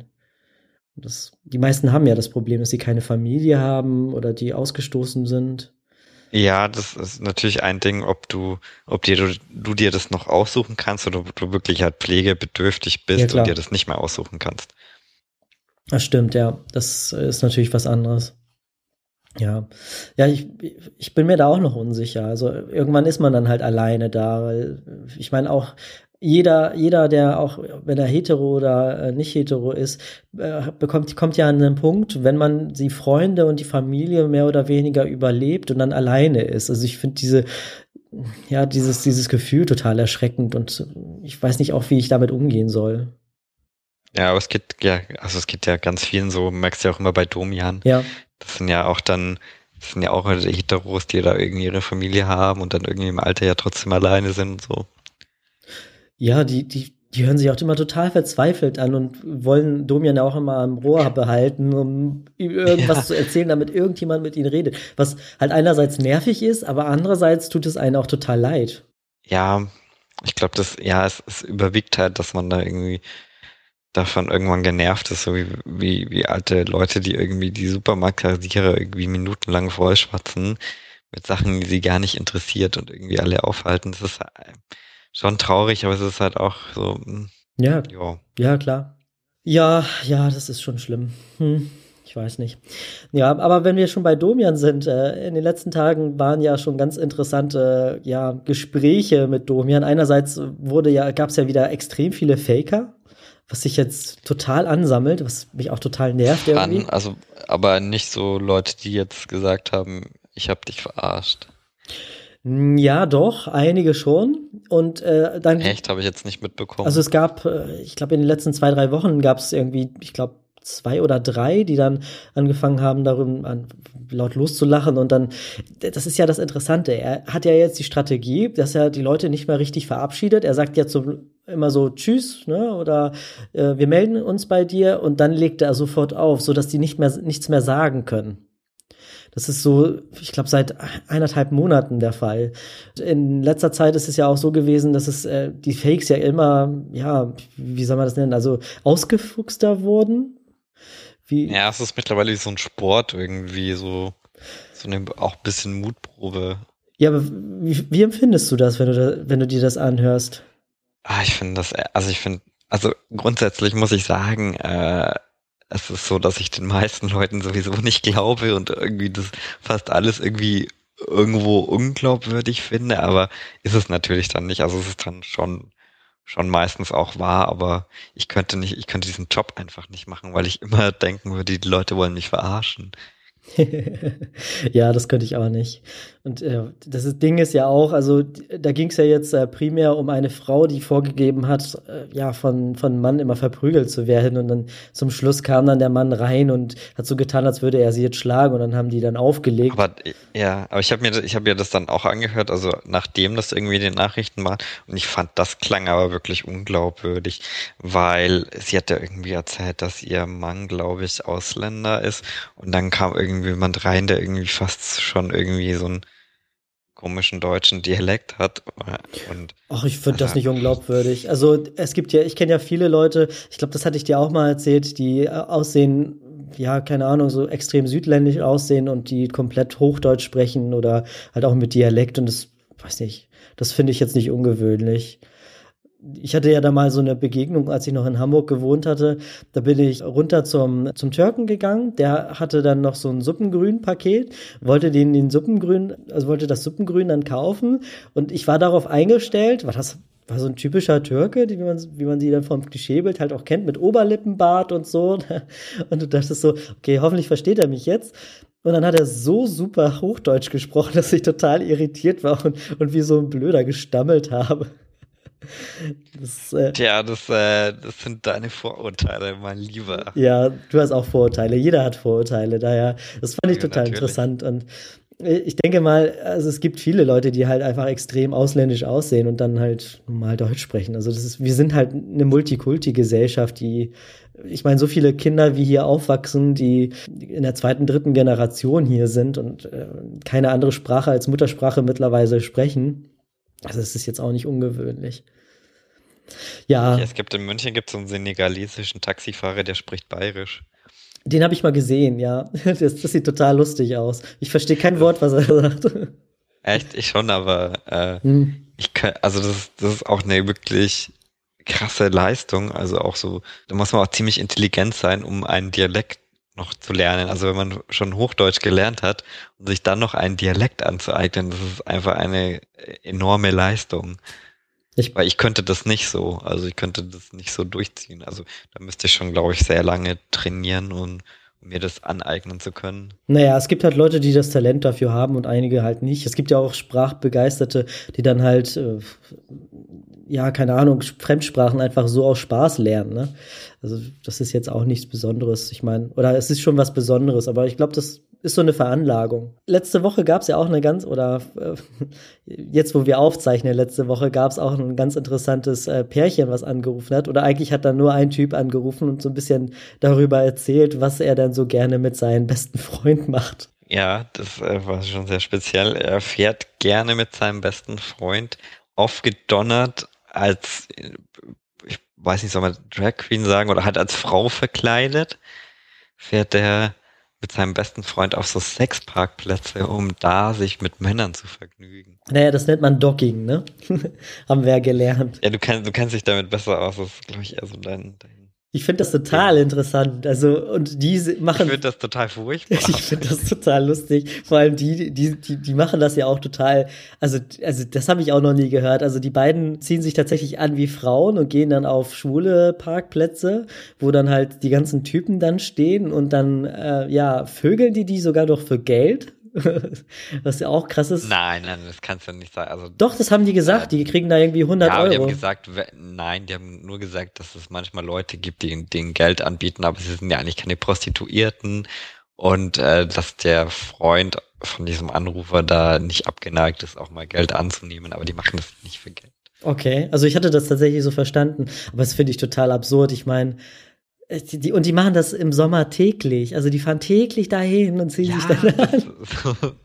Die meisten haben ja das Problem, dass sie keine Familie haben oder die ausgestoßen sind. Ja, das ist natürlich ein Ding, ob du dir das noch aussuchen kannst oder ob du wirklich halt pflegebedürftig Ja, bist und dir klar. das nicht mehr aussuchen kannst. Das stimmt, ja. Das ist natürlich was anderes. Ja. Ja, ich bin mir da auch noch unsicher. Also irgendwann ist man dann halt alleine da, weil ich meine auch jeder, der auch, wenn er hetero oder nicht hetero ist, kommt ja an einen Punkt, wenn man die Freunde und die Familie mehr oder weniger überlebt und dann alleine ist. Also ich finde ja, dieses Gefühl total erschreckend und ich weiß nicht auch, wie ich damit umgehen soll. Ja, aber es geht ja ganz vielen so, merkst du ja auch immer bei Domian. Ja. Das sind ja auch dann, das sind ja auch Heteros, die da irgendwie ihre Familie haben und dann irgendwie im Alter ja trotzdem alleine sind und so. Ja, die hören sich auch immer total verzweifelt an und wollen Domian ja auch immer am Rohr behalten, um ihm Ja, irgendwas zu erzählen, damit irgendjemand mit ihnen redet. Was halt einerseits nervig ist, aber andererseits tut es einen auch total leid. ja, ich glaube, es überwiegt halt, dass man da irgendwie davon irgendwann genervt ist, so wie alte Leute, die irgendwie die Supermarktkassierer irgendwie minutenlang vollschwatzen mit Sachen, die sie gar nicht interessiert und irgendwie alle aufhalten. Das ist schon traurig, aber es ist halt auch so, Ja, ja. ja, klar. Ja, ja, das ist schon schlimm. Ich weiß nicht. Ja, aber wenn wir schon bei Domian sind, in den letzten Tagen waren ja schon ganz interessante, ja, Gespräche mit Domian. Einerseits gab es ja wieder extrem viele Faker, was sich jetzt total ansammelt, was mich auch total nervt irgendwie. Also, aber nicht so Leute, die jetzt gesagt haben, ich hab dich verarscht. Ja, doch, einige schon. Und dann Echt, habe ich jetzt nicht Also mitbekommen. es gab, ich glaube, in den letzten 2, 3 Wochen gab es irgendwie, ich glaube, 2 oder 3, die dann angefangen haben, laut loszulachen. Und dann, das ist ja das Interessante. Er hat ja jetzt die Strategie, dass er die Leute nicht mehr richtig verabschiedet. Er sagt jetzt so immer so Tschüss, ne? Oder wir melden uns bei dir und dann legt er sofort auf, sodass die nichts mehr sagen können. Das ist so, ich glaube, seit 1,5 Monaten der Fall. In letzter Zeit ist es ja auch so gewesen, dass die Fakes ja immer, ja, wie soll man das nennen, also ausgefuchster wurden. Wie, Ja, es ist mittlerweile wie so ein Sport irgendwie, so eine auch bisschen Mutprobe. ja, aber wie empfindest du das, wenn du dir das anhörst? Ich finde also grundsätzlich muss ich sagen, es ist so, dass ich den meisten Leuten sowieso nicht glaube und irgendwie das fast alles irgendwie irgendwo unglaubwürdig finde, aber ist es natürlich dann nicht. Also es ist dann schon meistens auch wahr, aber ich könnte diesen Job einfach nicht machen, weil ich immer denken würde, die Leute wollen mich verarschen. Ja, das könnte ich auch nicht. Und Ding ist ja auch, also da ging es ja jetzt primär um eine Frau, die vorgegeben hat, ja, von Mann immer verprügelt zu werden. Und dann zum Schluss kam dann der Mann rein und hat so getan, als würde er sie jetzt schlagen. Und dann haben die dann aufgelegt. Aber ich habe mir das dann auch angehört, also nachdem das irgendwie in den Nachrichten war, und ich fand, das klang aber wirklich unglaubwürdig, weil sie hat ja irgendwie erzählt, dass ihr Mann, glaube ich, Ausländer ist, und dann kam irgendwie jemand rein, der irgendwie fast schon irgendwie so einen komischen deutschen Dialekt hat, und Ach, ich finde also, das nicht unglaubwürdig. Also ich kenne ja viele Leute, ich glaube, das hatte ich dir auch mal erzählt, die aussehen, ja, keine Ahnung, so extrem südländisch aussehen und die komplett Hochdeutsch sprechen oder halt auch mit Dialekt und das, weiß nicht, das finde ich jetzt nicht ungewöhnlich. Ich hatte ja da mal so eine Begegnung, als ich noch in Hamburg gewohnt hatte. Da bin ich runter zum Türken gegangen. Der hatte dann noch so ein Suppengrün-Paket, wollte das Suppengrün dann kaufen. Und ich war darauf eingestellt, war so ein typischer Türke, wie man sie dann vom Klischeebild halt auch kennt, mit Oberlippenbart und so. Und du dachtest so, okay, hoffentlich versteht er mich jetzt. Und dann hat er so super Hochdeutsch gesprochen, dass ich total irritiert war und wie so ein Blöder gestammelt habe. Tja, das sind deine Vorurteile, mein Lieber. Ja, du hast auch Vorurteile. Jeder hat Vorurteile. Daher, das fand ich Ja, total natürlich. interessant. Und ich denke mal, also es gibt viele Leute, die halt einfach extrem ausländisch aussehen und dann halt normal Deutsch sprechen. Also wir sind halt eine Multikulti-Gesellschaft, ich meine, so viele Kinder, wie hier aufwachsen, die in der zweiten, dritten Generation hier sind und keine andere Sprache als Muttersprache mittlerweile sprechen. Also es ist jetzt auch nicht ungewöhnlich. Ja, Ja, in München gibt es so einen senegalesischen Taxifahrer, der spricht bayerisch. den habe ich mal gesehen, ja. Das sieht total lustig aus. Ich verstehe kein Wort, was er sagt. Echt, ich schon, aber Hm. also das ist auch eine wirklich krasse Leistung. Also auch so, da muss man auch ziemlich intelligent sein, um einen Dialekt noch zu lernen. Also wenn man schon Hochdeutsch gelernt hat und sich dann noch einen Dialekt anzueignen, das ist einfach eine enorme Leistung. Ich, Weil ich könnte das nicht so. Also ich könnte das nicht so durchziehen. Also da müsste ich schon, glaube ich, sehr lange trainieren, um mir das aneignen zu können. naja, es gibt halt Leute, die das Talent dafür haben und einige halt nicht. Es gibt ja auch Sprachbegeisterte, die dann halt, ja, keine Ahnung, Fremdsprachen einfach so aus Spaß lernen, ne? Also das ist jetzt auch nichts Besonderes. Ich meine, oder es ist schon was Besonderes, aber ich glaube, das ist so eine Veranlagung. Letzte Woche gab es ja auch jetzt, wo wir aufzeichnen, letzte Woche gab es auch ein ganz interessantes Pärchen, was angerufen hat. Oder eigentlich hat da nur ein Typ angerufen und so ein bisschen darüber erzählt, was er dann so gerne mit seinem besten Freund macht. Ja, das war schon sehr speziell. Er fährt gerne mit seinem besten Freund aufgedonnert als, ich weiß nicht, soll man Drag Queen sagen, oder halt als Frau verkleidet, fährt er mit seinem besten Freund auf so Sexparkplätze, um da sich mit Männern zu vergnügen. Naja, das nennt man Docking, ne? Haben wir ja gelernt. Ja, du kennst dich damit besser aus. Das ist, glaube ich, eher so dein. Ich finde das total interessant. Also, und die Ich machen. finde das total furchtbar. Ich finde das total lustig. Vor allem die machen das ja auch total. Also das habe ich auch noch nie gehört. Also die beiden ziehen sich tatsächlich an wie Frauen und gehen dann auf schwule Parkplätze, wo dann halt die ganzen Typen dann stehen und dann, ja, vögeln die sogar noch für Geld. Was ja auch krass ist. Nein, das kannst du nicht sagen. Also, Doch, das haben die gesagt. Die kriegen da irgendwie 100 ja, aber die Euro. haben gesagt, nein, die haben nur gesagt, dass es manchmal Leute gibt, die denen Geld anbieten, aber sie sind ja eigentlich keine Prostituierten und dass der Freund von diesem Anrufer da nicht abgeneigt ist, auch mal Geld anzunehmen, aber die machen das nicht für Geld. Okay, also ich hatte das tatsächlich so verstanden, aber das finde ich total absurd. Ich meine, die machen das im Sommer täglich. Also die fahren täglich dahin und ziehen sich dann an.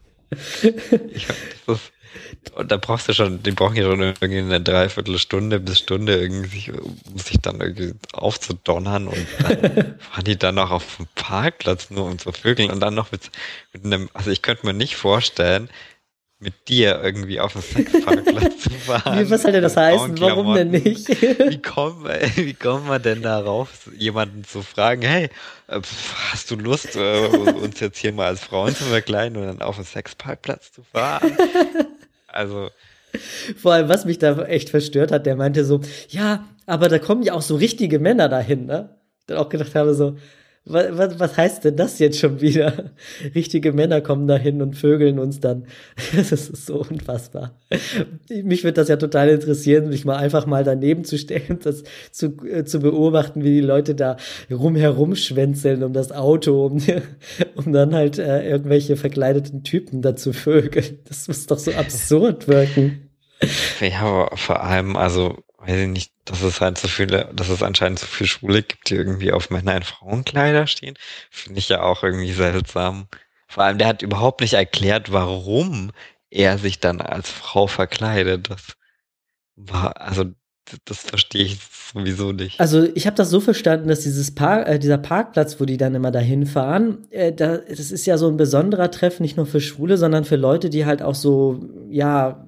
Und da brauchst du schon, die brauchen ja schon irgendwie eine Dreiviertelstunde bis Stunde irgendwie, um sich dann irgendwie aufzudonnern und dann fahren die dann noch auf dem Parkplatz nur um zu vögeln und dann noch mit einem, also ich könnte mir nicht vorstellen, mit dir irgendwie auf dem Sexparkplatz zu fahren. Was soll denn das heißen? Warum denn nicht? Wie kommt man denn darauf, jemanden zu fragen, hey, hast du Lust, uns jetzt hier mal als Frauen zu verkleiden und dann auf den Sexparkplatz zu fahren? Also, Vor allem, was mich da echt verstört hat, der meinte so, ja, aber da kommen ja auch so richtige Männer dahin, ne? Ich dann auch gedacht habe so, was heißt denn das jetzt schon wieder? Richtige Männer kommen dahin und vögeln uns dann. Das ist so unfassbar. Mich würde das ja total interessieren, mich mal einfach mal daneben zu stellen und das zu beobachten, wie die Leute da herumschwänzeln um das Auto, um dann halt irgendwelche verkleideten Typen da zu vögeln. Das muss doch so absurd wirken. ja, aber vor allem, also, weiß ich nicht, dass es anscheinend so viele Schwule gibt, die irgendwie auf Männer in Frauenkleider stehen, finde ich ja auch irgendwie seltsam. Vor allem, der hat überhaupt nicht erklärt, warum er sich dann als Frau verkleidet. Also, das verstehe ich sowieso nicht. Also ich habe das so verstanden, dass dieser Parkplatz, wo die dann immer dahin fahren, das ist ja so ein besonderer Treff, nicht nur für Schwule, sondern für Leute, die halt auch so, ja,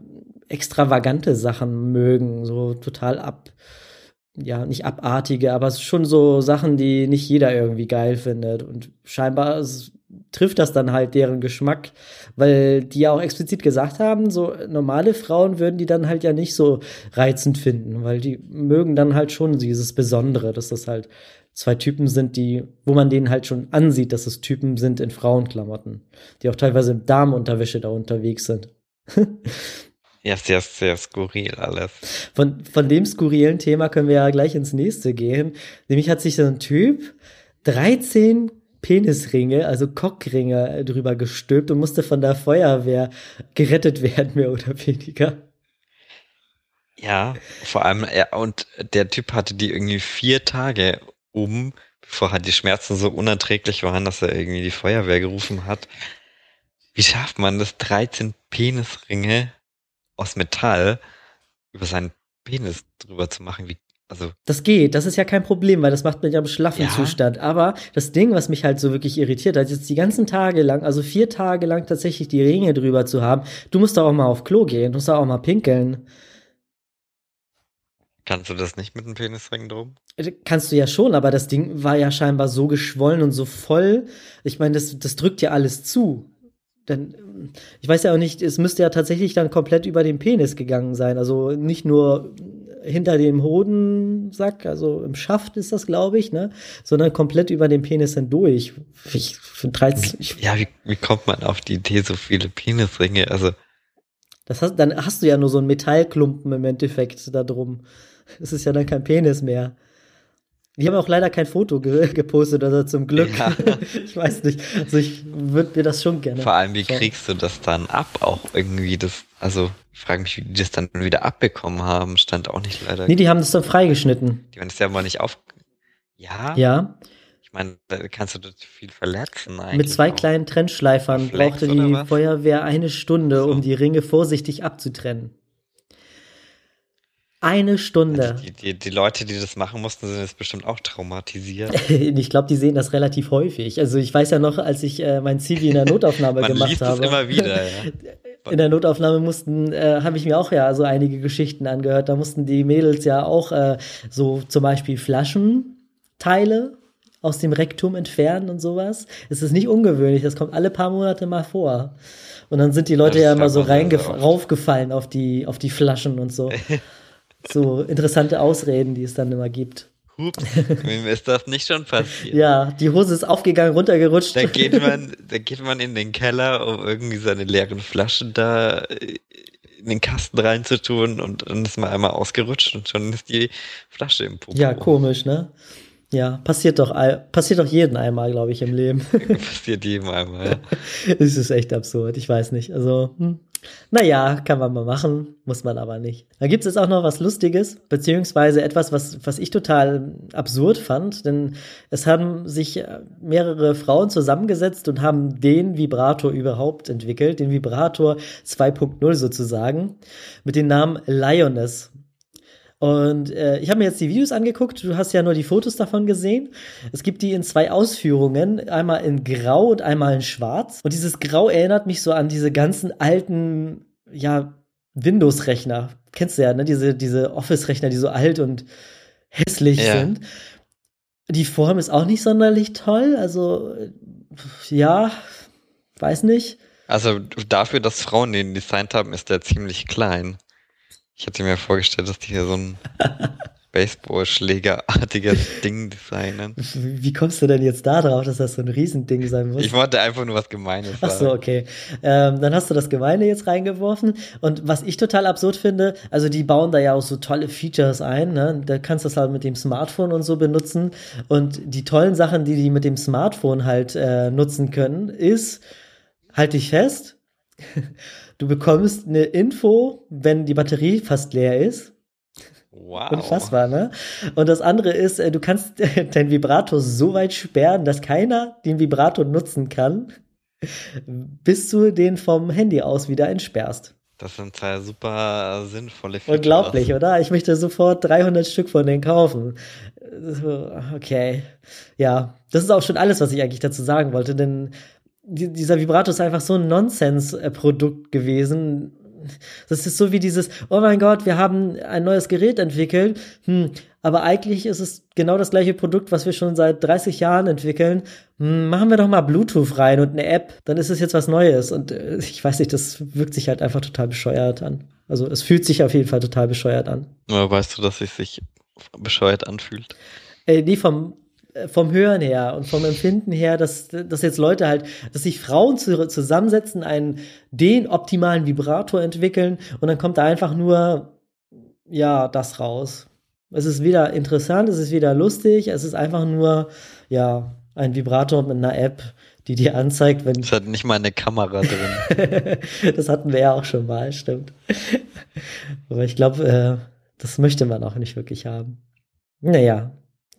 extravagante Sachen mögen, so total ja, nicht abartige, aber schon so Sachen, die nicht jeder irgendwie geil findet. Und scheinbar trifft das dann halt deren Geschmack, weil die ja auch explizit gesagt haben, so normale Frauen würden die dann halt ja nicht so reizend finden, weil die mögen dann halt schon dieses Besondere, dass das halt zwei Typen sind, wo man denen halt schon ansieht, dass es Typen sind in Frauenklamotten, die auch teilweise in Damenunterwäsche da unterwegs sind. Ja, sehr, sehr skurril alles. Von dem skurrilen Thema können wir ja gleich ins nächste gehen. Nämlich hat sich so ein Typ 13 Penisringe, also Cockringe, drüber gestülpt und musste von der Feuerwehr gerettet werden, mehr oder weniger. Ja, vor allem, und der Typ hatte die irgendwie 4 Tage bevor halt die Schmerzen so unerträglich waren, dass er irgendwie die Feuerwehr gerufen hat. Wie schafft man das, 13 Penisringe aus Metall über seinen Penis drüber zu machen? Das geht, das ist ja kein Problem, weil das macht man ja im schlaffen Ja. Zustand. Aber das Ding, was mich halt so wirklich irritiert hat, jetzt die ganzen Tage lang, also 4 Tage lang tatsächlich die Ringe drüber zu haben, du musst da auch mal auf Klo gehen, du musst da auch mal pinkeln. Kannst du das nicht mit einem Penisring drum? Kannst du ja schon, aber das Ding war ja scheinbar so geschwollen und so voll. Ich meine, das drückt ja alles zu. Denn ich weiß ja auch nicht, es müsste ja tatsächlich dann komplett über den Penis gegangen sein. Also nicht nur hinter dem Hodensack, also im Schaft ist das, glaube ich, ne? Sondern komplett über den Penis hindurch. Wie kommt man auf die Idee, so viele Penisringe? Also. Dann hast du ja nur so einen Metallklumpen im Endeffekt da drum. Es ist ja dann kein Penis mehr. Die haben auch leider kein Foto gepostet, also zum Glück. Ja. Ich weiß nicht. Also ich würde mir das schon gerne. Vor allem, wie kriegst du das dann ab? Auch irgendwie also ich frage mich, wie die das dann wieder abbekommen haben, stand auch nicht leider. Nee, die haben das dann freigeschnitten. Die haben das ja mal nicht Ja? Ja. Ich meine, da kannst du das viel verletzen eigentlich. Mit 2 kleinen Trennschleifern brauchte die Feuerwehr 1 Stunde, um die Ringe vorsichtig abzutrennen. 1 Stunde. Also die Leute, die das machen mussten, sind jetzt bestimmt auch traumatisiert. Ich glaube, die sehen das relativ häufig. Also ich weiß ja noch, als ich mein CV in der Notaufnahme gemacht habe. Man liest es immer wieder, ja. In der Notaufnahme habe ich mir auch ja so einige Geschichten angehört. Da mussten die Mädels ja auch so zum Beispiel Flaschenteile aus dem Rektum entfernen und sowas. Es ist nicht ungewöhnlich, das kommt alle paar Monate mal vor. Und dann sind die Leute ja immer so raufgefallen auf die Flaschen und so. So interessante Ausreden, die es dann immer gibt. Hups, wem ist das nicht schon passiert? Ja, die Hose ist aufgegangen, runtergerutscht. Da geht man in den Keller, um irgendwie seine leeren Flaschen da in den Kasten reinzutun und dann ist man einmal ausgerutscht und schon ist die Flasche im Popo. Ja, komisch, ne? Ja, passiert doch jedem einmal, glaube ich, im Leben. Passiert jedem einmal, ja. Es ist echt absurd, ich weiß nicht. Also, naja, kann man mal machen, muss man aber nicht. Da gibt es jetzt auch noch was Lustiges, beziehungsweise etwas, was ich total absurd fand, denn es haben sich mehrere Frauen zusammengesetzt und haben den Vibrator überhaupt entwickelt, den Vibrator 2.0 sozusagen, mit dem Namen Lioness. Und ich habe mir jetzt die Videos angeguckt, du hast ja nur die Fotos davon gesehen. Es gibt die in 2 Ausführungen, einmal in Grau und einmal in Schwarz. Und dieses Grau erinnert mich so an diese ganzen alten, ja, Windows-Rechner. Kennst du ja, ne? Diese Office-Rechner, die so alt und hässlich sind. Die Form ist auch nicht sonderlich toll, also ja, weiß nicht. Also dafür, dass Frauen den designt haben, ist der ziemlich klein. Ich hätte mir vorgestellt, dass die hier so ein Baseballschlägerartiges Ding designen. Wie kommst du denn jetzt da drauf, dass das so ein Riesending sein muss? Ich wollte einfach nur was Gemeines sagen. Ach so, okay. Dann hast du das Gemeine jetzt reingeworfen. Und was ich total absurd finde, also die bauen da ja auch so tolle Features ein, ne? Da kannst du das halt mit dem Smartphone und so benutzen. Und die tollen Sachen, die mit dem Smartphone halt nutzen können, ist, halt dich fest, du bekommst eine Info, wenn die Batterie fast leer ist. Wow. Unfassbar, ne? Und das andere ist, du kannst deinen Vibrator so weit sperren, dass keiner den Vibrator nutzen kann, bis du den vom Handy aus wieder entsperrst. Das sind 2 super sinnvolle Features. Unglaublich, oder? Ich möchte sofort 300 Stück von denen kaufen. Okay. Ja, das ist auch schon alles, was ich eigentlich dazu sagen wollte, denn dieser Vibrator ist einfach so ein Nonsens-Produkt gewesen. das ist so wie dieses, oh mein Gott, wir haben ein neues Gerät entwickelt, aber eigentlich ist es genau das gleiche Produkt, was wir schon seit 30 Jahren entwickeln. Machen wir doch mal Bluetooth rein und eine App, dann ist es jetzt was Neues. Und ich weiß nicht, das wirkt sich halt einfach total bescheuert an. Also es fühlt sich auf jeden Fall total bescheuert an. Aber weißt du, dass es sich bescheuert anfühlt? Nee, vom Hören her und vom Empfinden her, dass jetzt Leute halt, dass sich Frauen zusammensetzen, den optimalen Vibrator entwickeln und dann kommt da einfach nur, ja, das raus. Es ist weder interessant, es ist weder lustig, es ist einfach nur, ja, ein Vibrator mit einer App, die dir anzeigt, wenn... Es hat nicht mal eine Kamera drin. Das hatten wir ja auch schon mal, stimmt. Aber ich glaube, das möchte man auch nicht wirklich haben. Naja.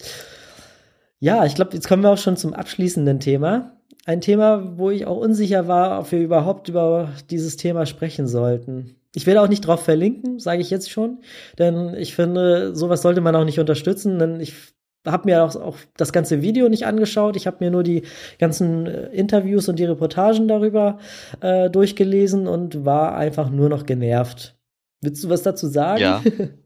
Ja, ich glaube, jetzt kommen wir auch schon zum abschließenden Thema. Ein Thema, wo ich auch unsicher war, ob wir überhaupt über dieses Thema sprechen sollten. Ich werde auch nicht drauf verlinken, sage ich jetzt schon, denn ich finde, sowas sollte man auch nicht unterstützen, denn ich habe mir auch das ganze Video nicht angeschaut. Ich habe mir nur die ganzen Interviews und die Reportagen darüber durchgelesen und war einfach nur noch genervt. Willst du was dazu sagen? Ja.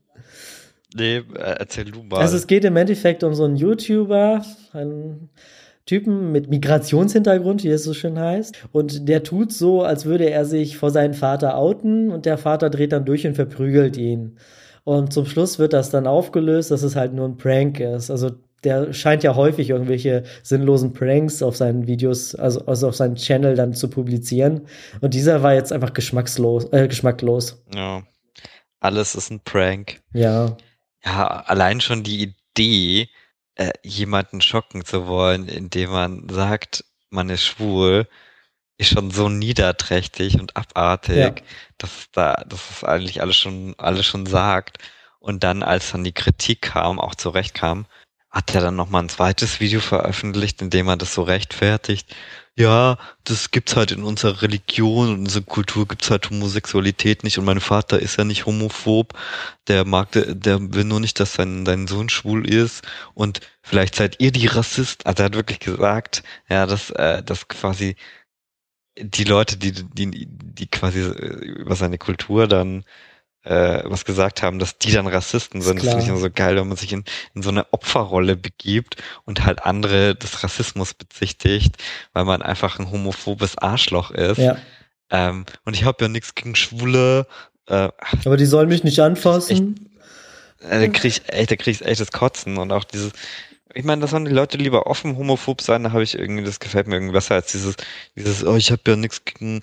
Nee, erzähl du mal. Also es geht im Endeffekt um so einen YouTuber, einen Typen mit Migrationshintergrund, wie es so schön heißt. Und der tut so, als würde er sich vor seinen Vater outen und der Vater dreht dann durch und verprügelt ihn. Und zum Schluss wird das dann aufgelöst, dass es halt nur ein Prank ist. Also der scheint ja häufig irgendwelche sinnlosen Pranks auf seinen Videos, also auf seinem Channel dann zu publizieren. Und dieser war jetzt einfach geschmacklos. Ja, alles ist ein Prank. Ja. Ja, allein schon die Idee, jemanden schocken zu wollen, indem man sagt, man ist schwul, ist schon so niederträchtig und abartig, Ja. dass es eigentlich alles schon sagt. Und dann, als dann die Kritik kam, auch zurecht kam, hat er dann nochmal ein zweites Video veröffentlicht, in dem er das so rechtfertigt. Ja, das gibt's halt in unserer Religion und in unserer Kultur gibt's halt Homosexualität nicht und mein Vater ist ja nicht homophob, der will nur nicht, dass sein Sohn schwul ist und vielleicht seid ihr die Rassist. Also er hat wirklich gesagt, ja, dass quasi die Leute, die quasi über seine Kultur dann was gesagt haben, dass die dann Rassisten sind. Das finde ich immer so geil, wenn man sich in so eine Opferrolle begibt und halt andere des Rassismus bezichtigt, weil man einfach ein homophobes Arschloch ist. Ja. Und ich habe ja nichts gegen Schwule. Aber die sollen mich nicht anfassen. Da krieg ich echt das Kotzen und auch dieses, ich meine, da sollen die Leute lieber offen homophob sein, da habe ich irgendwie, das gefällt mir irgendwie besser als dieses, oh, ich habe ja nichts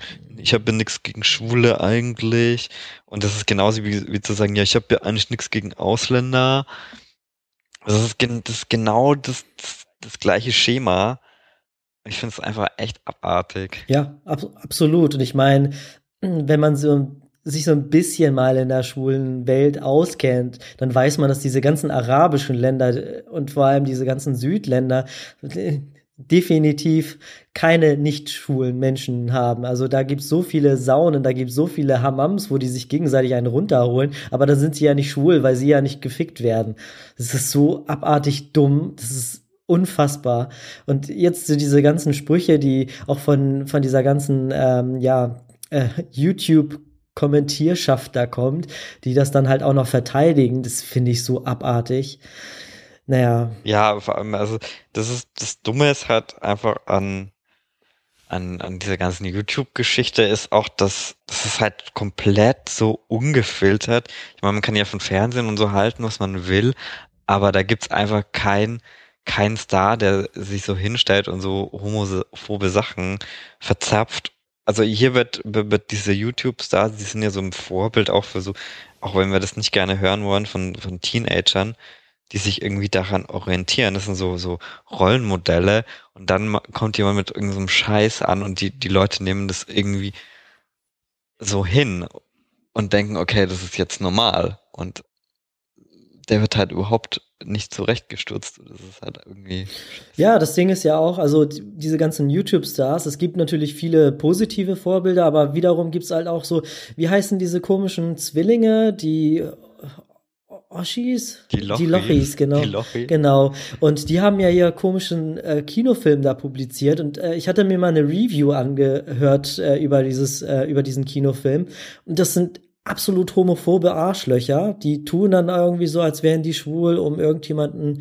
gegen Schwule eigentlich. Und das ist genauso wie zu sagen, ja, ich habe ja eigentlich nichts gegen Ausländer. Das ist genau das gleiche Schema. Ich finde es einfach echt abartig. Ja, absolut. Und ich meine, wenn man sich so ein bisschen mal in der schwulen Welt auskennt, dann weiß man, dass diese ganzen arabischen Länder und vor allem diese ganzen Südländer definitiv keine nicht schwulen Menschen haben. Also da gibt's so viele Saunen, da gibt's so viele Hammams, wo die sich gegenseitig einen runterholen, aber da sind sie ja nicht schwul, weil sie ja nicht gefickt werden. Das ist so abartig dumm, das ist unfassbar. Und jetzt so diese ganzen Sprüche, die auch von dieser ganzen YouTube Kommentierschaft da kommt, die das dann halt auch noch verteidigen, das finde ich so abartig. Naja. Ja, vor allem, also das Dumme ist halt einfach an dieser ganzen YouTube-Geschichte ist auch, dass das ist halt komplett so ungefiltert. Ich meine, man kann ja von Fernsehen und so halten, was man will, aber da gibt's einfach kein Star, der sich so hinstellt und so homophobe Sachen verzapft. Also hier wird diese YouTube-Stars, die sind ja so ein Vorbild auch für so, auch wenn wir das nicht gerne hören wollen, von Teenagern, die sich irgendwie daran orientieren. Das sind so Rollenmodelle und dann kommt jemand mit irgendeinem Scheiß an und die Leute nehmen das irgendwie so hin und denken, okay, das ist jetzt normal und der wird halt überhaupt nicht zurechtgestutzt. Das ist halt irgendwie scheiße. Ja, das Ding ist ja auch, also diese ganzen YouTube-Stars, es gibt natürlich viele positive Vorbilder, aber wiederum gibt's halt auch so, wie heißen diese komischen Zwillinge, die Oschis? Die Die Lochis, genau. Die Lochis. Genau. Und die haben ja hier komischen Kinofilm da publiziert und ich hatte mir mal eine Review angehört über diesen Kinofilm und das sind absolut homophobe Arschlöcher, die tun dann irgendwie so, als wären die schwul, um irgendjemanden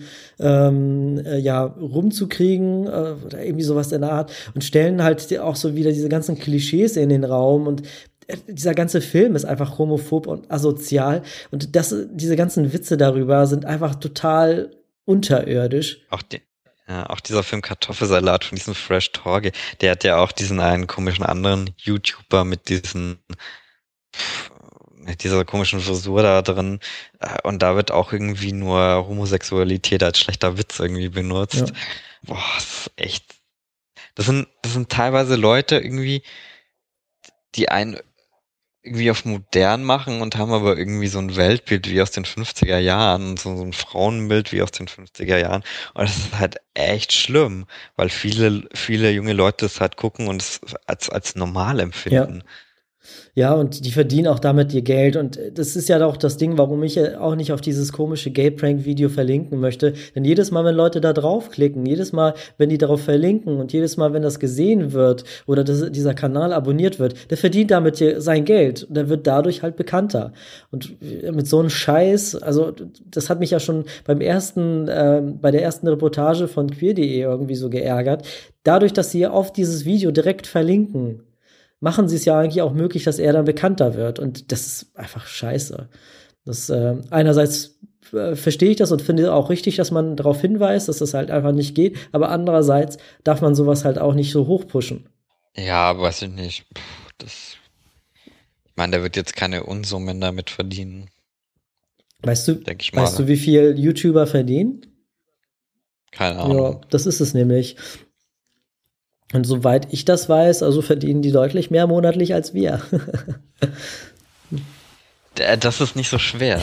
rumzukriegen oder irgendwie sowas in der Art und stellen halt auch so wieder diese ganzen Klischees in den Raum und dieser ganze Film ist einfach homophob und asozial und diese ganzen Witze darüber sind einfach total unterirdisch. Auch dieser Film Kartoffelsalat von diesem Fresh Torge, der hat ja auch diesen einen komischen anderen YouTuber mit dieser komischen Frisur da drin. Und da wird auch irgendwie nur Homosexualität als schlechter Witz irgendwie benutzt. Ja. Boah, das ist echt. Das sind teilweise Leute irgendwie, die einen irgendwie auf modern machen und haben aber irgendwie so ein Weltbild wie aus den 50er Jahren, so ein Frauenbild wie aus den 50er Jahren. Und das ist halt echt schlimm, weil viele junge Leute es halt gucken und es als normal empfinden. Ja. Ja, und die verdienen auch damit ihr Geld. Und das ist ja auch das Ding, warum ich auch nicht auf dieses komische Gay-Prank-Video verlinken möchte. Denn jedes Mal, wenn Leute da draufklicken, jedes Mal, wenn die darauf verlinken und jedes Mal, wenn das gesehen wird oder dieser Kanal abonniert wird, der verdient damit sein Geld. Und der wird dadurch halt bekannter. Und mit so einem Scheiß, also das hat mich ja schon bei der ersten Reportage von queer.de irgendwie so geärgert. Dadurch, dass sie auf dieses Video direkt verlinken, machen sie es ja eigentlich auch möglich, dass er dann bekannter wird. Und das ist einfach scheiße. Einerseits verstehe ich das und finde auch richtig, dass man darauf hinweist, dass das halt einfach nicht geht. Aber andererseits darf man sowas halt auch nicht so hochpushen. Ja, weiß ich nicht. Ich meine, der wird jetzt keine Unsummen damit verdienen. Weißt du, wie viel YouTuber verdienen? Keine Ahnung. Ja, das ist es nämlich. Und soweit ich das weiß, also verdienen die deutlich mehr monatlich als wir. Das ist nicht so schwer.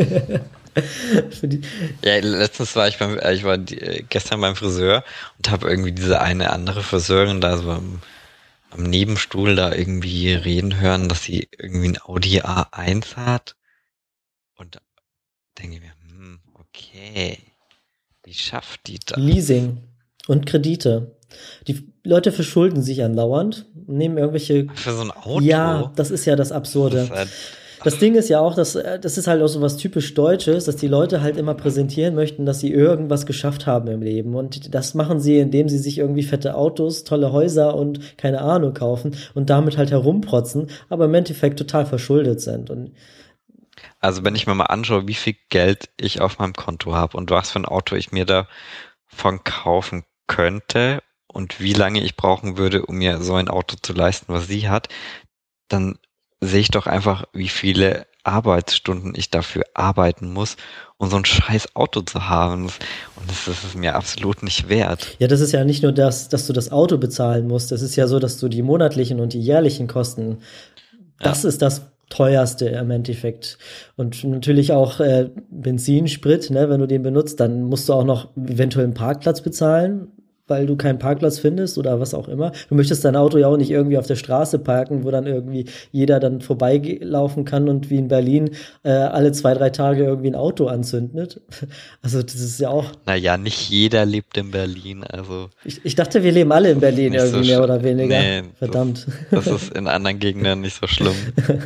Ja, letztens war ich war gestern beim Friseur und habe irgendwie diese eine andere Friseurin da so am Nebenstuhl da irgendwie reden hören, dass sie irgendwie ein Audi A1 hat. Und denke ich mir, okay, wie schafft die das? Leasing und Kredite. Die Leute verschulden sich andauernd, nehmen irgendwelche... Für so ein Auto? Ja, das ist ja das Absurde. Das Ding ist ja auch, das ist halt auch so was typisch Deutsches, dass die Leute halt immer präsentieren möchten, dass sie irgendwas geschafft haben im Leben. Und das machen sie, indem sie sich irgendwie fette Autos, tolle Häuser und keine Ahnung kaufen und damit halt herumprotzen, aber im Endeffekt total verschuldet sind. Und also wenn ich mir mal anschaue, wie viel Geld ich auf meinem Konto habe und was für ein Auto ich mir davon kaufen könnte und wie lange ich brauchen würde, um mir so ein Auto zu leisten, was sie hat, dann sehe ich doch einfach, wie viele Arbeitsstunden ich dafür arbeiten muss, um so ein scheiß Auto zu haben. Und das ist mir absolut nicht wert. Ja, das ist ja nicht nur das, dass du das Auto bezahlen musst. Das ist ja so, dass du die monatlichen und die jährlichen Kosten, das ist das teuerste im Endeffekt. Und natürlich auch Benzin, Sprit, ne, wenn du den benutzt, dann musst du auch noch eventuell einen Parkplatz bezahlen, weil du keinen Parkplatz findest oder was auch immer. Du möchtest dein Auto ja auch nicht irgendwie auf der Straße parken, wo dann irgendwie jeder dann vorbeilaufen kann und wie in Berlin alle 2-3 Tage irgendwie ein Auto anzündet. Also das ist ja auch... Naja, nicht jeder lebt in Berlin, also... Ich dachte, wir leben alle in Berlin irgendwie, mehr oder weniger. Nee, verdammt. Das ist in anderen Gegenden nicht so schlimm.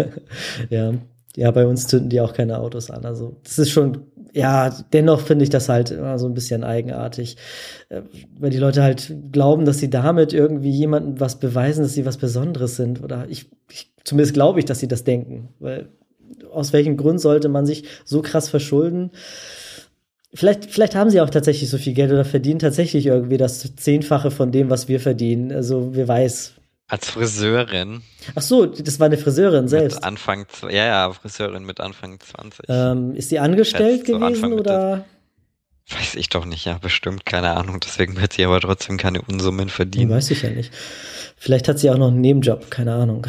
Ja, bei uns zünden die auch keine Autos an. Also das ist schon, ja, dennoch finde ich das halt immer so ein bisschen eigenartig, weil die Leute halt glauben, dass sie damit irgendwie jemandem was beweisen, dass sie was Besonderes sind. Oder zumindest glaube ich, dass sie das denken. Weil aus welchem Grund sollte man sich so krass verschulden? Vielleicht haben sie auch tatsächlich so viel Geld oder verdienen tatsächlich irgendwie das 10-fache von dem, was wir verdienen. Also wer weiß. Als Friseurin. Ach so, das war eine Friseurin selbst. Friseurin mit Anfang 20. Ist sie angestellt gewesen oder? Weiß ich doch nicht, ja, bestimmt, keine Ahnung. Deswegen wird sie aber trotzdem keine Unsummen verdienen. Weiß ich ja nicht. Vielleicht hat sie auch noch einen Nebenjob, keine Ahnung.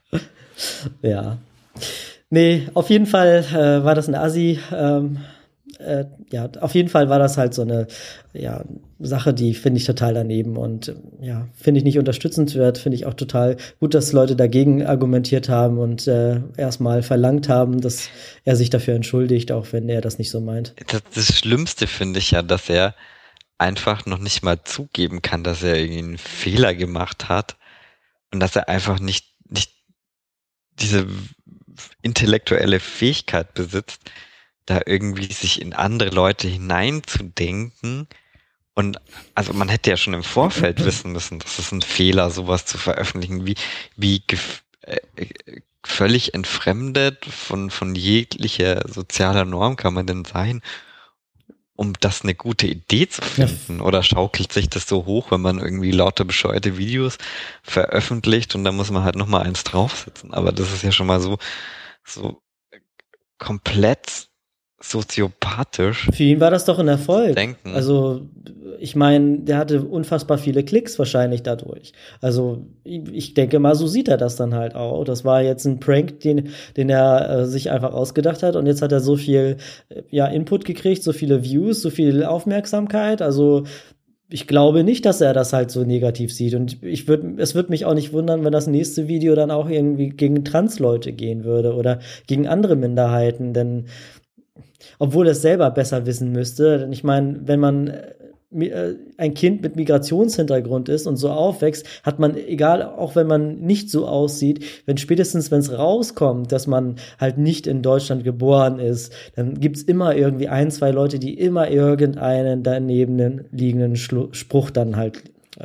Ja. Nee, auf jeden Fall war das ein Assi. ja, auf jeden Fall war das halt so eine Sache, die finde ich total daneben und finde ich nicht unterstützenswert, finde ich auch total gut, dass Leute dagegen argumentiert haben und erstmal verlangt haben, dass er sich dafür entschuldigt, auch wenn er das nicht so meint. Das Schlimmste finde ich ja, dass er einfach noch nicht mal zugeben kann, dass er irgendwie einen Fehler gemacht hat und dass er einfach nicht diese intellektuelle Fähigkeit besitzt, da irgendwie sich in andere Leute hineinzudenken. Und also man hätte ja schon im Vorfeld wissen müssen, dass es ein Fehler, sowas zu veröffentlichen, wie völlig entfremdet von jeglicher sozialer Norm kann man denn sein, um das eine gute Idee zu finden? Ja. Oder schaukelt sich das so hoch, wenn man irgendwie lauter bescheuerte Videos veröffentlicht und dann muss man halt nochmal eins draufsetzen. Aber das ist ja schon mal so komplett soziopathisch. Für ihn war das doch ein Erfolg. Denken. Also ich meine, der hatte unfassbar viele Klicks wahrscheinlich dadurch. Also ich denke mal, so sieht er das dann halt auch. Das war jetzt ein Prank, den er sich einfach ausgedacht hat und jetzt hat er so viel Input gekriegt, so viele Views, so viel Aufmerksamkeit. Also ich glaube nicht, dass er das halt so negativ sieht. Und es würde mich auch nicht wundern, wenn das nächste Video dann auch irgendwie gegen Transleute gehen würde oder gegen andere Minderheiten, denn obwohl er es selber besser wissen müsste. Denn ich meine, wenn man ein Kind mit Migrationshintergrund ist und so aufwächst, hat man, egal, auch wenn man nicht so aussieht, wenn es rauskommt, dass man halt nicht in Deutschland geboren ist, dann gibt's immer irgendwie 1, 2 Leute, die immer irgendeinen daneben liegenden Spruch dann halt,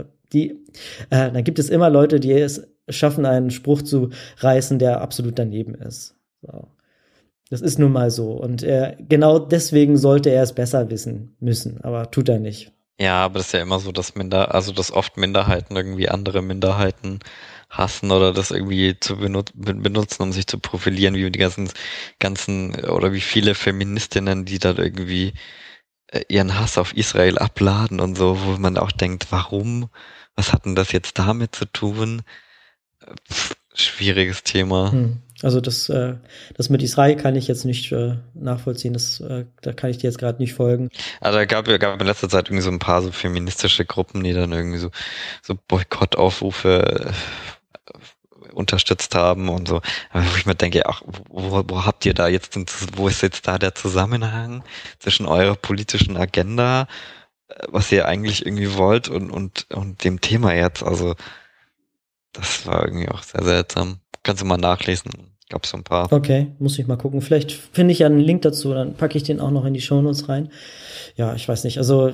dann gibt es immer Leute, die es schaffen, einen Spruch zu reißen, der absolut daneben ist. So. Das ist nun mal so. Und genau deswegen sollte er es besser wissen müssen. Aber tut er nicht. Ja, aber das ist ja immer so, dass oft Minderheiten irgendwie andere Minderheiten hassen oder das irgendwie zu benutzen, um sich zu profilieren, wie die ganzen oder wie viele Feministinnen, die dann irgendwie ihren Hass auf Israel abladen und so, wo man auch denkt, warum? Was hat denn das jetzt damit zu tun? Schwieriges Thema. Also das mit Israel kann ich jetzt nicht nachvollziehen. Da kann ich dir jetzt gerade nicht folgen. Also gab in letzter Zeit irgendwie so ein paar so feministische Gruppen, die dann irgendwie so Boykottaufrufe unterstützt haben und so. Aber wo ich mir denke, ach, wo habt ihr da jetzt, wo ist jetzt da der Zusammenhang zwischen eurer politischen Agenda, was ihr eigentlich irgendwie wollt und dem Thema jetzt? Also das war irgendwie auch sehr seltsam. Kannst du mal nachlesen. Gab so ein paar. Okay, muss ich mal gucken. Vielleicht finde ich ja einen Link dazu, dann packe ich den auch noch in die Shownotes rein. Ja, ich weiß nicht. Also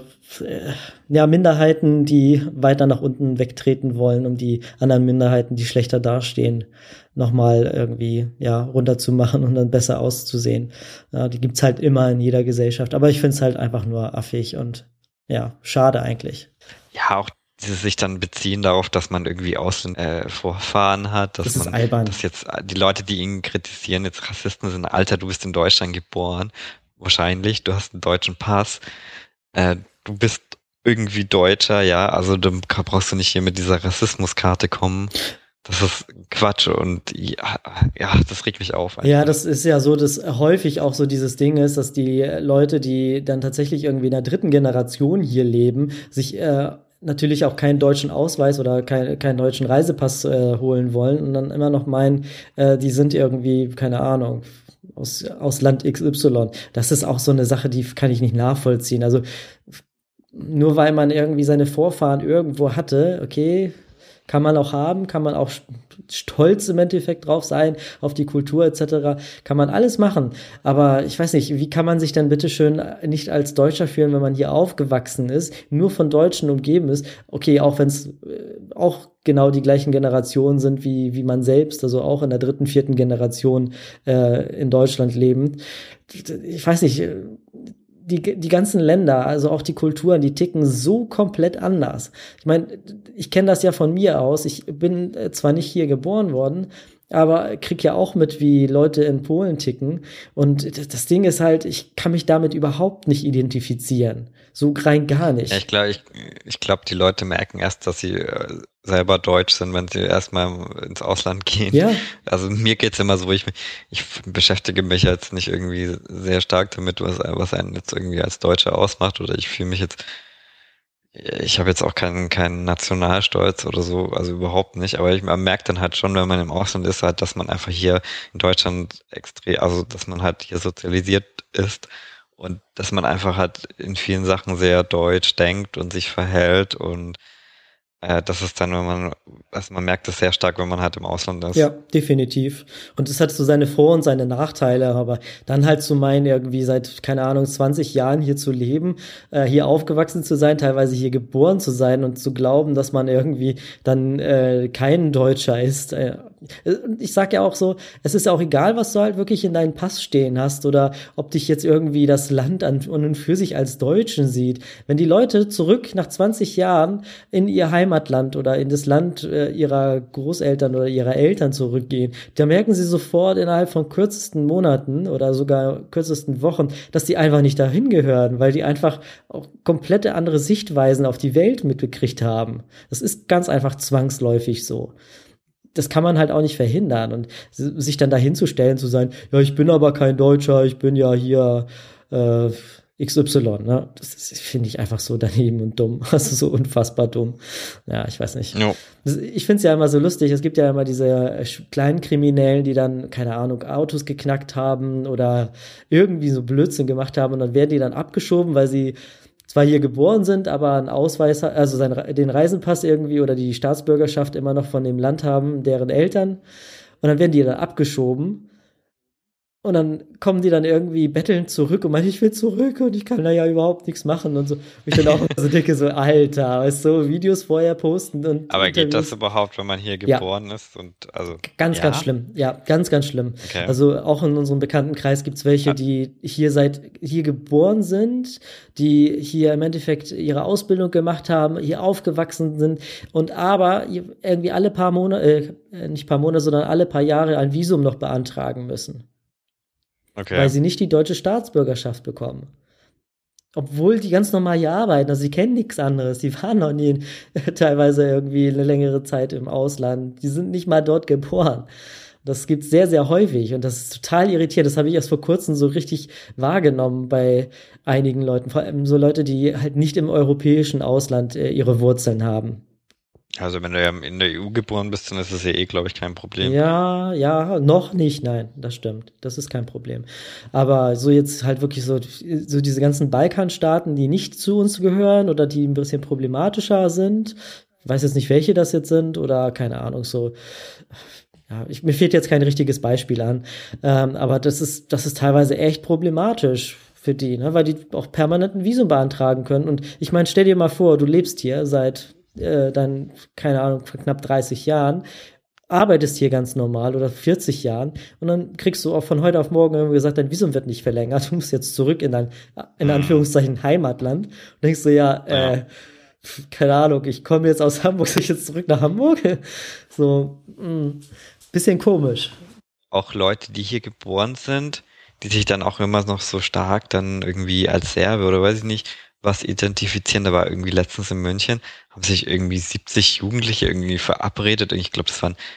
Minderheiten, die weiter nach unten wegtreten wollen, um die anderen Minderheiten, die schlechter dastehen, nochmal irgendwie runterzumachen und dann besser auszusehen. Ja, die gibt's halt immer in jeder Gesellschaft. Aber ich finde es halt einfach nur affig und schade eigentlich. Ja, auch dieses sich dann beziehen darauf, dass man irgendwie Vorfahren hat, dass ist albern. Dass jetzt die Leute, die ihn kritisieren, jetzt Rassisten sind. Alter, du bist in Deutschland geboren, wahrscheinlich, du hast einen deutschen Pass, du bist irgendwie Deutscher, ja, also dann brauchst du nicht hier mit dieser Rassismuskarte kommen. Das ist Quatsch und das regt mich auf. Einfach. Ja, das ist ja so, dass häufig auch so dieses Ding ist, dass die Leute, die dann tatsächlich irgendwie in der 3. Generation hier leben, sich natürlich auch keinen deutschen Ausweis oder keinen deutschen Reisepass holen wollen und dann immer noch meinen, die sind irgendwie, keine Ahnung, aus Land XY. Das ist auch so eine Sache, die kann ich nicht nachvollziehen. Also nur weil man irgendwie seine Vorfahren irgendwo hatte, okay, kann man auch haben, kann man auch stolz im Endeffekt drauf sein, auf die Kultur etc., kann man alles machen. Aber ich weiß nicht, wie kann man sich dann bitteschön nicht als Deutscher fühlen, wenn man hier aufgewachsen ist, nur von Deutschen umgeben ist? Okay, auch wenn es auch genau die gleichen Generationen sind wie man selbst, also auch in der 3., 4. Generation in Deutschland leben. Ich weiß nicht, die ganzen Länder, also auch die Kulturen, die ticken so komplett anders. Ich meine, ich kenne das ja von mir aus. Ich bin zwar nicht hier geboren worden, aber krieg ja auch mit, wie Leute in Polen ticken. Und das Ding ist halt, ich kann mich damit überhaupt nicht identifizieren. So rein gar Ja, nicht. ich glaube, die Leute merken erst, dass sie selber deutsch sind, wenn sie erstmal ins Ausland gehen. Ja, Also mir geht's immer so, ich beschäftige mich jetzt nicht irgendwie sehr stark damit, was einen jetzt irgendwie als Deutscher ausmacht, oder ich fühle mich jetzt, ich habe jetzt auch keinen Nationalstolz oder so, also überhaupt nicht, aber man merkt dann halt schon, wenn man im Ausland ist, halt, dass man einfach hier in Deutschland extrem, also dass man halt hier sozialisiert ist und dass man einfach halt in vielen Sachen sehr deutsch denkt und sich verhält, und das ist dann, also man merkt es sehr stark, wenn man halt im Ausland ja, ist. definitiv. Und es hat so seine Vor- und seine Nachteile, aber dann halt zu meinen, irgendwie seit, keine Ahnung, 20 Jahren hier zu leben, hier aufgewachsen zu sein, teilweise hier geboren zu sein und zu glauben, dass man irgendwie dann kein Deutscher ist. Ich sag ja auch so, es ist ja auch egal, was du halt wirklich in deinem Pass stehen hast oder ob dich jetzt irgendwie das Land an und für sich als Deutschen sieht. Wenn die Leute zurück nach 20 Jahren in ihr Heimatland oder in das Land ihrer Großeltern oder ihrer Eltern zurückgehen, da merken sie sofort innerhalb von kürzesten Monaten oder sogar kürzesten Wochen, dass die einfach nicht dahin gehören, weil die einfach auch komplette andere Sichtweisen auf die Welt mitbekriegt haben. Das ist ganz einfach zwangsläufig so. Das kann man halt auch nicht verhindern. Und sich dann dahin zu stellen, zu sein, ja, ich bin aber kein Deutscher, ich bin ja hier äh, XY, ne? Das finde ich einfach so daneben und dumm. Also so unfassbar dumm. Ja, ich weiß nicht. Jo. Ich finde es ja immer so lustig. Es gibt ja immer diese kleinen Kriminellen, die dann, keine Ahnung, Autos geknackt haben oder irgendwie so Blödsinn gemacht haben und dann werden die dann abgeschoben, weil sie zwar hier geboren sind, aber einen Ausweis, also den Reisepass irgendwie oder die Staatsbürgerschaft immer noch von dem Land haben, deren Eltern. Und dann werden die dann abgeschoben. Und dann kommen die dann irgendwie bettelnd zurück und meinen, ich will zurück und ich kann da ja überhaupt nichts machen und so. Und ich dann auch immer so denke, so, Alter, weißt du, Videos vorher posten und Aber geht das Interviews. überhaupt, wenn man hier Ja, geboren ist? Und also, ganz, ganz ja, schlimm. Ja, ganz, ganz schlimm. okay. Also auch in unserem Bekanntenkreis gibt's welche, Ah, die hier geboren sind, die hier im Endeffekt ihre Ausbildung gemacht haben, hier aufgewachsen sind und aber irgendwie alle paar Monate, nicht paar Monate, sondern alle paar Jahre ein Visum noch beantragen müssen, weil okay. sie nicht die deutsche Staatsbürgerschaft bekommen. Obwohl die ganz normal hier arbeiten, also sie kennen nichts anderes, die waren noch nie teilweise irgendwie eine längere Zeit im Ausland, die sind nicht mal dort geboren. Das gibt's sehr, sehr häufig und das ist total irritierend. Das habe ich erst vor kurzem so richtig wahrgenommen bei einigen Leuten, vor allem so Leute, die halt nicht im europäischen Ausland ihre Wurzeln haben. Also wenn du ja in der EU geboren bist, dann ist es ja eh, glaube ich, kein Problem. Ja, ja, noch nicht, nein, das stimmt. Das ist kein Problem. Aber so jetzt halt wirklich so diese ganzen Balkanstaaten, die nicht zu uns gehören oder die ein bisschen problematischer sind. Ich weiß jetzt nicht, welche das jetzt sind oder keine Ahnung, so. Ja, mir fehlt jetzt kein richtiges Beispiel an. Aber das ist teilweise echt problematisch für die, ne? Weil die auch permanent ein Visum beantragen können. Und ich meine, stell dir mal vor, du lebst hier seit dann, keine Ahnung, knapp 30 Jahren, arbeitest hier ganz normal oder 40 Jahren und dann kriegst du auch von heute auf morgen irgendwie gesagt, dein Visum wird nicht verlängert, du musst jetzt zurück in dein, in Hm, Anführungszeichen, Heimatland. Und denkst du, ja, ja. keine Ahnung, ich komme jetzt aus Hamburg, soll ich jetzt zurück nach Hamburg? So, bisschen komisch. Auch Leute, die hier geboren sind, die sich dann auch immer noch so stark dann irgendwie als Serbe oder weiß ich nicht was identifizieren. Da war irgendwie letztens in München, haben sich irgendwie 70 Jugendliche irgendwie verabredet. Und ich glaube,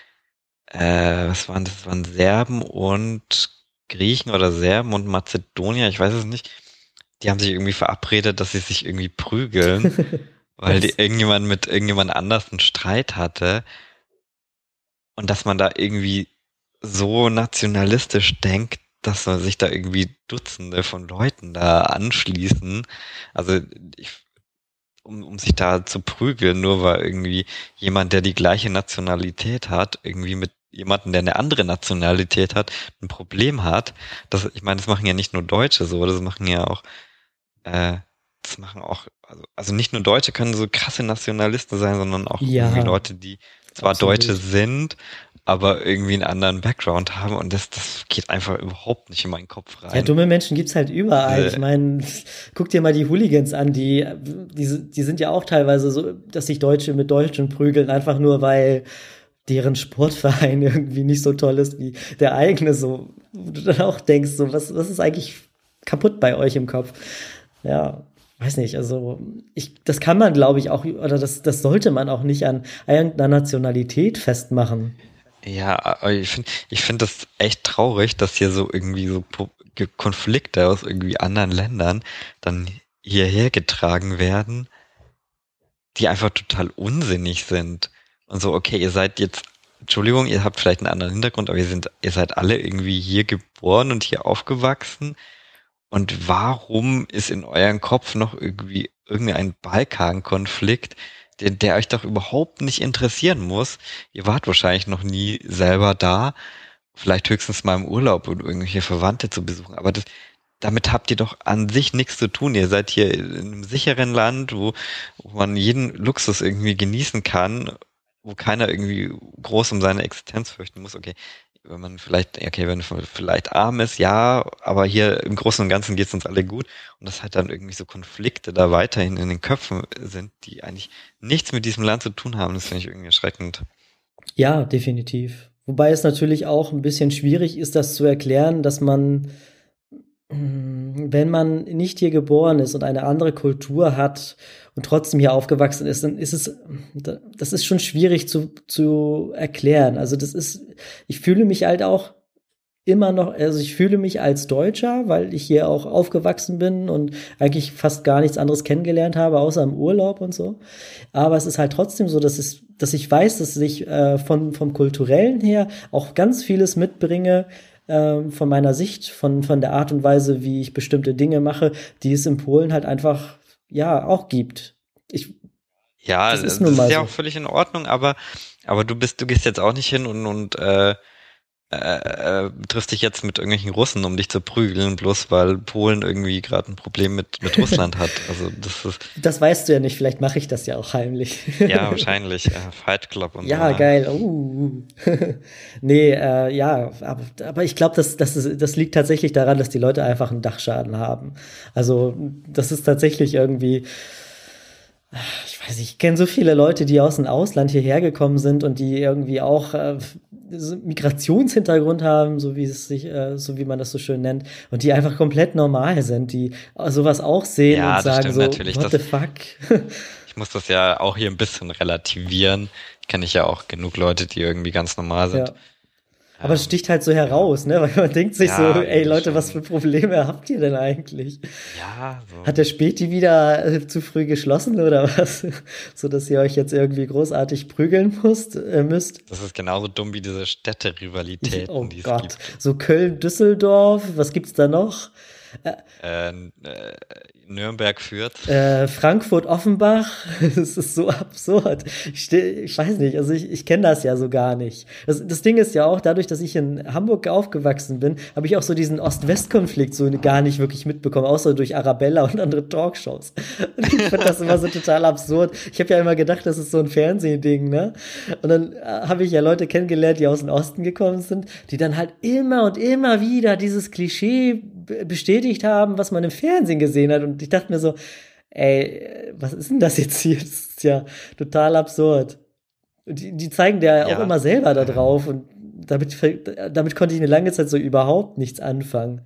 was waren das? Das waren Serben und Griechen oder Serben und Mazedonier, ich weiß es nicht. Die haben sich irgendwie verabredet, dass sie sich irgendwie prügeln, weil die Was? irgendjemand mit irgendjemand anders einen Streit hatte, und dass man da irgendwie so nationalistisch denkt, dass man sich da irgendwie Dutzende von Leuten da anschließen. Also ich, um sich da zu prügeln, nur weil irgendwie jemand, der die gleiche Nationalität hat, irgendwie mit jemandem, der eine andere Nationalität hat, ein Problem hat. Ich meine, das machen ja nicht nur Deutsche so, das machen ja auch äh, das machen auch, also nicht nur Deutsche können so krasse Nationalisten sein, sondern auch irgendwie Ja, Leute, die zwar Deutsche absolut. sind, aber irgendwie einen anderen Background haben, und das geht einfach überhaupt nicht in meinen Kopf Ja, rein. dumme Menschen gibt's halt überall. Ich Diese, meine, guck dir mal die Hooligans an, die sind ja auch teilweise so, dass sich Deutsche mit Deutschen prügeln, einfach nur weil deren Sportverein irgendwie nicht so toll ist wie der eigene, so, wo du dann auch denkst, so, was ist eigentlich kaputt bei euch im Kopf? Ja, weiß nicht, also das kann man, glaube ich, auch, oder das sollte man auch nicht an irgendeiner Nationalität festmachen. Ja, aber ich finde das echt traurig, dass hier so irgendwie so Konflikte aus irgendwie anderen Ländern dann hierher getragen werden, die einfach total unsinnig sind. Und so, okay, ihr seid jetzt, Entschuldigung, ihr habt vielleicht einen anderen Hintergrund, aber ihr seid alle irgendwie hier geboren und hier aufgewachsen. Und warum ist in eurem Kopf noch irgendwie irgendein Balkankonflikt, der euch doch überhaupt nicht interessieren muss? Ihr wart wahrscheinlich noch nie selber da, vielleicht höchstens mal im Urlaub und irgendwelche Verwandte zu besuchen, aber damit habt ihr doch an sich nichts zu tun. Ihr seid hier in einem sicheren Land, wo man jeden Luxus irgendwie genießen kann, wo keiner irgendwie groß um seine Existenz fürchten muss. Okay, wenn man okay, wenn man vielleicht arm ist, ja, aber hier im Großen und Ganzen geht es uns alle gut. Und dass halt dann irgendwie so Konflikte da weiterhin in den Köpfen sind, die eigentlich nichts mit diesem Land zu tun haben, das finde ich irgendwie erschreckend. Ja, definitiv. Wobei es natürlich auch ein bisschen schwierig ist, das zu erklären, dass man, wenn man nicht hier geboren ist und eine andere Kultur hat und trotzdem hier aufgewachsen ist, dann das ist schon schwierig zu erklären. Also ich fühle mich halt auch immer noch, also ich fühle mich als Deutscher, weil ich hier auch aufgewachsen bin und eigentlich fast gar nichts anderes kennengelernt habe, außer im Urlaub und so. Aber es ist halt trotzdem so, dass ich weiß, dass ich vom Kulturellen her auch ganz vieles mitbringe, von meiner Sicht, von der Art und Weise, wie ich bestimmte Dinge mache, die es in Polen halt einfach, ja, auch gibt. Ja, Das ist das nun ist mal ja so. auch völlig in Ordnung, aber du gehst jetzt auch nicht hin und triffst dich jetzt mit irgendwelchen Russen, um dich zu prügeln, bloß weil Polen irgendwie gerade ein Problem mit Russland hat. Also das ist, Das weißt du ja nicht, vielleicht mache ich das ja auch heimlich. ja, wahrscheinlich, Fight Club und so, Ja, ne? geil. Nee, ja, aber ich glaube, das liegt tatsächlich daran, dass die Leute einfach einen Dachschaden haben. Also, das ist tatsächlich irgendwie, ich weiß nicht, ich kenne so viele Leute, die aus dem Ausland hierher gekommen sind und die irgendwie auch so Migrationshintergrund haben, so wie man das so schön nennt, und die einfach komplett normal sind, die sowas auch sehen und Ja, das sagen stimmt so, natürlich. what the fuck? Ich muss das ja auch hier ein bisschen relativieren. Kenne ich ja auch genug Leute, die irgendwie ganz normal sind. Ja. Aber es sticht halt so Ja, heraus, ne? Weil man denkt sich so, ja, ey irgendwie Leute, was für schon. Probleme habt ihr denn eigentlich? Ja, Hat so. der Späti wieder zu früh geschlossen oder was? So dass ihr euch jetzt irgendwie großartig prügeln müsst? Das ist genauso dumm wie diese Städte-Rivalitäten, Oh die es Gott. gibt. So Köln, Düsseldorf, was gibt's da noch? Äh, äh, Nürnberg führt. Frankfurt, Offenbach, das ist so absurd. Ich weiß nicht, also ich kenne das ja so gar nicht. Das Ding ist ja auch, dadurch, dass ich in Hamburg aufgewachsen bin, habe ich auch so diesen Ost-West-Konflikt so gar nicht wirklich mitbekommen, außer durch Arabella und andere Talkshows. Und ich finde das immer so total absurd. Ich habe ja immer gedacht, das ist so ein Fernsehding, ne? Und dann habe ich ja Leute kennengelernt, die aus dem Osten gekommen sind, die dann halt immer und immer wieder dieses Klischee bestätigt haben, was man im Fernsehen gesehen hat. Und ich dachte mir so, ey, was ist denn das jetzt hier? Das ist ja total absurd. Und die zeigen ja auch Ja. immer selber da drauf. Und damit konnte ich eine lange Zeit so überhaupt nichts anfangen.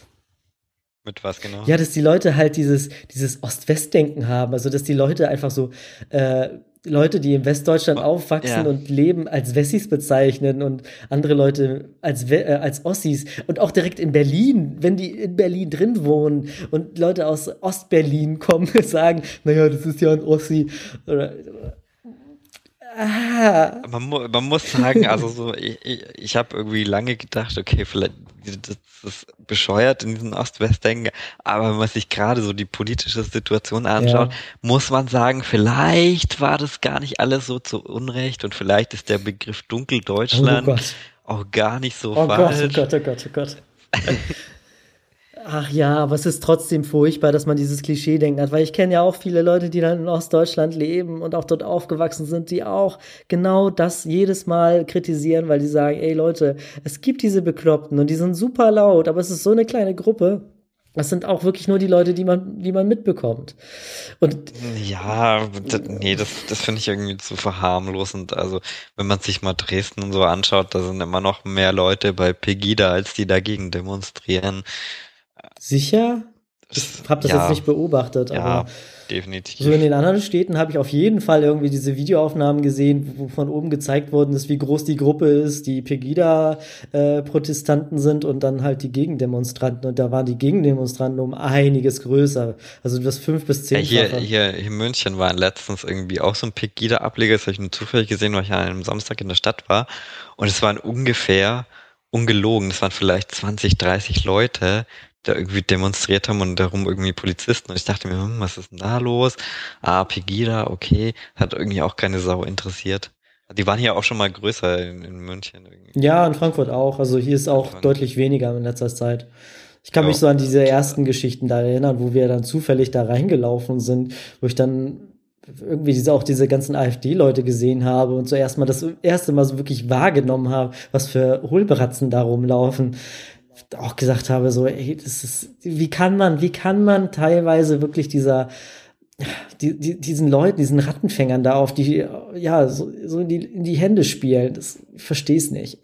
Mit was genau? Ja, dass die Leute halt dieses Ost-West-Denken haben. Also, dass die Leute einfach so, Leute, die in Westdeutschland aufwachsen Ja. und leben, als Wessis bezeichnen und andere Leute als Ossis. Und auch direkt in Berlin, wenn die in Berlin drin wohnen und Leute aus Ostberlin kommen, sagen, naja, das ist ja ein Ossi. Oder, Man muss sagen, also so, ich habe irgendwie lange gedacht, okay, vielleicht das ist bescheuert in diesem Ost-West-Denken, aber wenn man sich gerade so die politische Situation anschaut, ja. muss man sagen, vielleicht war das gar nicht alles so zu Unrecht und vielleicht ist der Begriff Oh Dunkeldeutschland Gott. auch gar nicht so Oh Gott, oh falsch. Gott, oh Gott, oh Gott. Ach ja, aber es ist trotzdem furchtbar, dass man dieses Klischee-Denken hat, weil ich kenne ja auch viele Leute, die dann in Ostdeutschland leben und auch dort aufgewachsen sind, die auch genau das jedes Mal kritisieren, weil die sagen, ey Leute, es gibt diese Bekloppten und die sind super laut, aber es ist so eine kleine Gruppe. Das sind auch wirklich nur die Leute, die man mitbekommt. Und Ja, nee, das finde ich irgendwie zu verharmlosend. Also, wenn man sich mal Dresden und so anschaut, da sind immer noch mehr Leute bei Pegida, als die dagegen demonstrieren. sicher, ich habe das jetzt Ja, nicht beobachtet, aber ja, so in definitiv. den anderen Städten habe ich auf jeden Fall irgendwie diese Videoaufnahmen gesehen, wo von oben gezeigt worden ist, wie groß die Gruppe ist, die Pegida-Protestanten sind und dann halt die Gegendemonstranten. Und da waren die Gegendemonstranten um einiges größer. Also das 5- bis Ja, hier, 10-fache. hier in München waren letztens irgendwie auch so ein Pegida-Ableger, das habe ich nur zufällig gesehen, weil ich an einem Samstag in der Stadt war. Und es waren ungefähr, ungelogen, es waren vielleicht 20, 30 Leute, die da irgendwie demonstriert haben und darum irgendwie Polizisten. Und ich dachte mir, was ist denn da los? Ah, Pegida, okay. Hat irgendwie auch keine Sau interessiert. Die waren hier auch schon mal größer in München irgendwie. Ja, in Frankfurt auch. Also hier ist auch Anfang. deutlich weniger in letzter Zeit. Ich kann mich Ja, so an diese und ersten Geschichten da erinnern, wo wir dann zufällig da reingelaufen sind, wo ich dann irgendwie auch diese ganzen AfD-Leute gesehen habe und zuerst mal das erste Mal so wirklich wahrgenommen habe, was für Hohlbratzen da rumlaufen. Auch gesagt habe, so, ey, das ist, wie kann man teilweise wirklich diesen Leuten, diesen Rattenfängern da auf die, ja, so in die Hände spielen. Ich verstehe es nicht.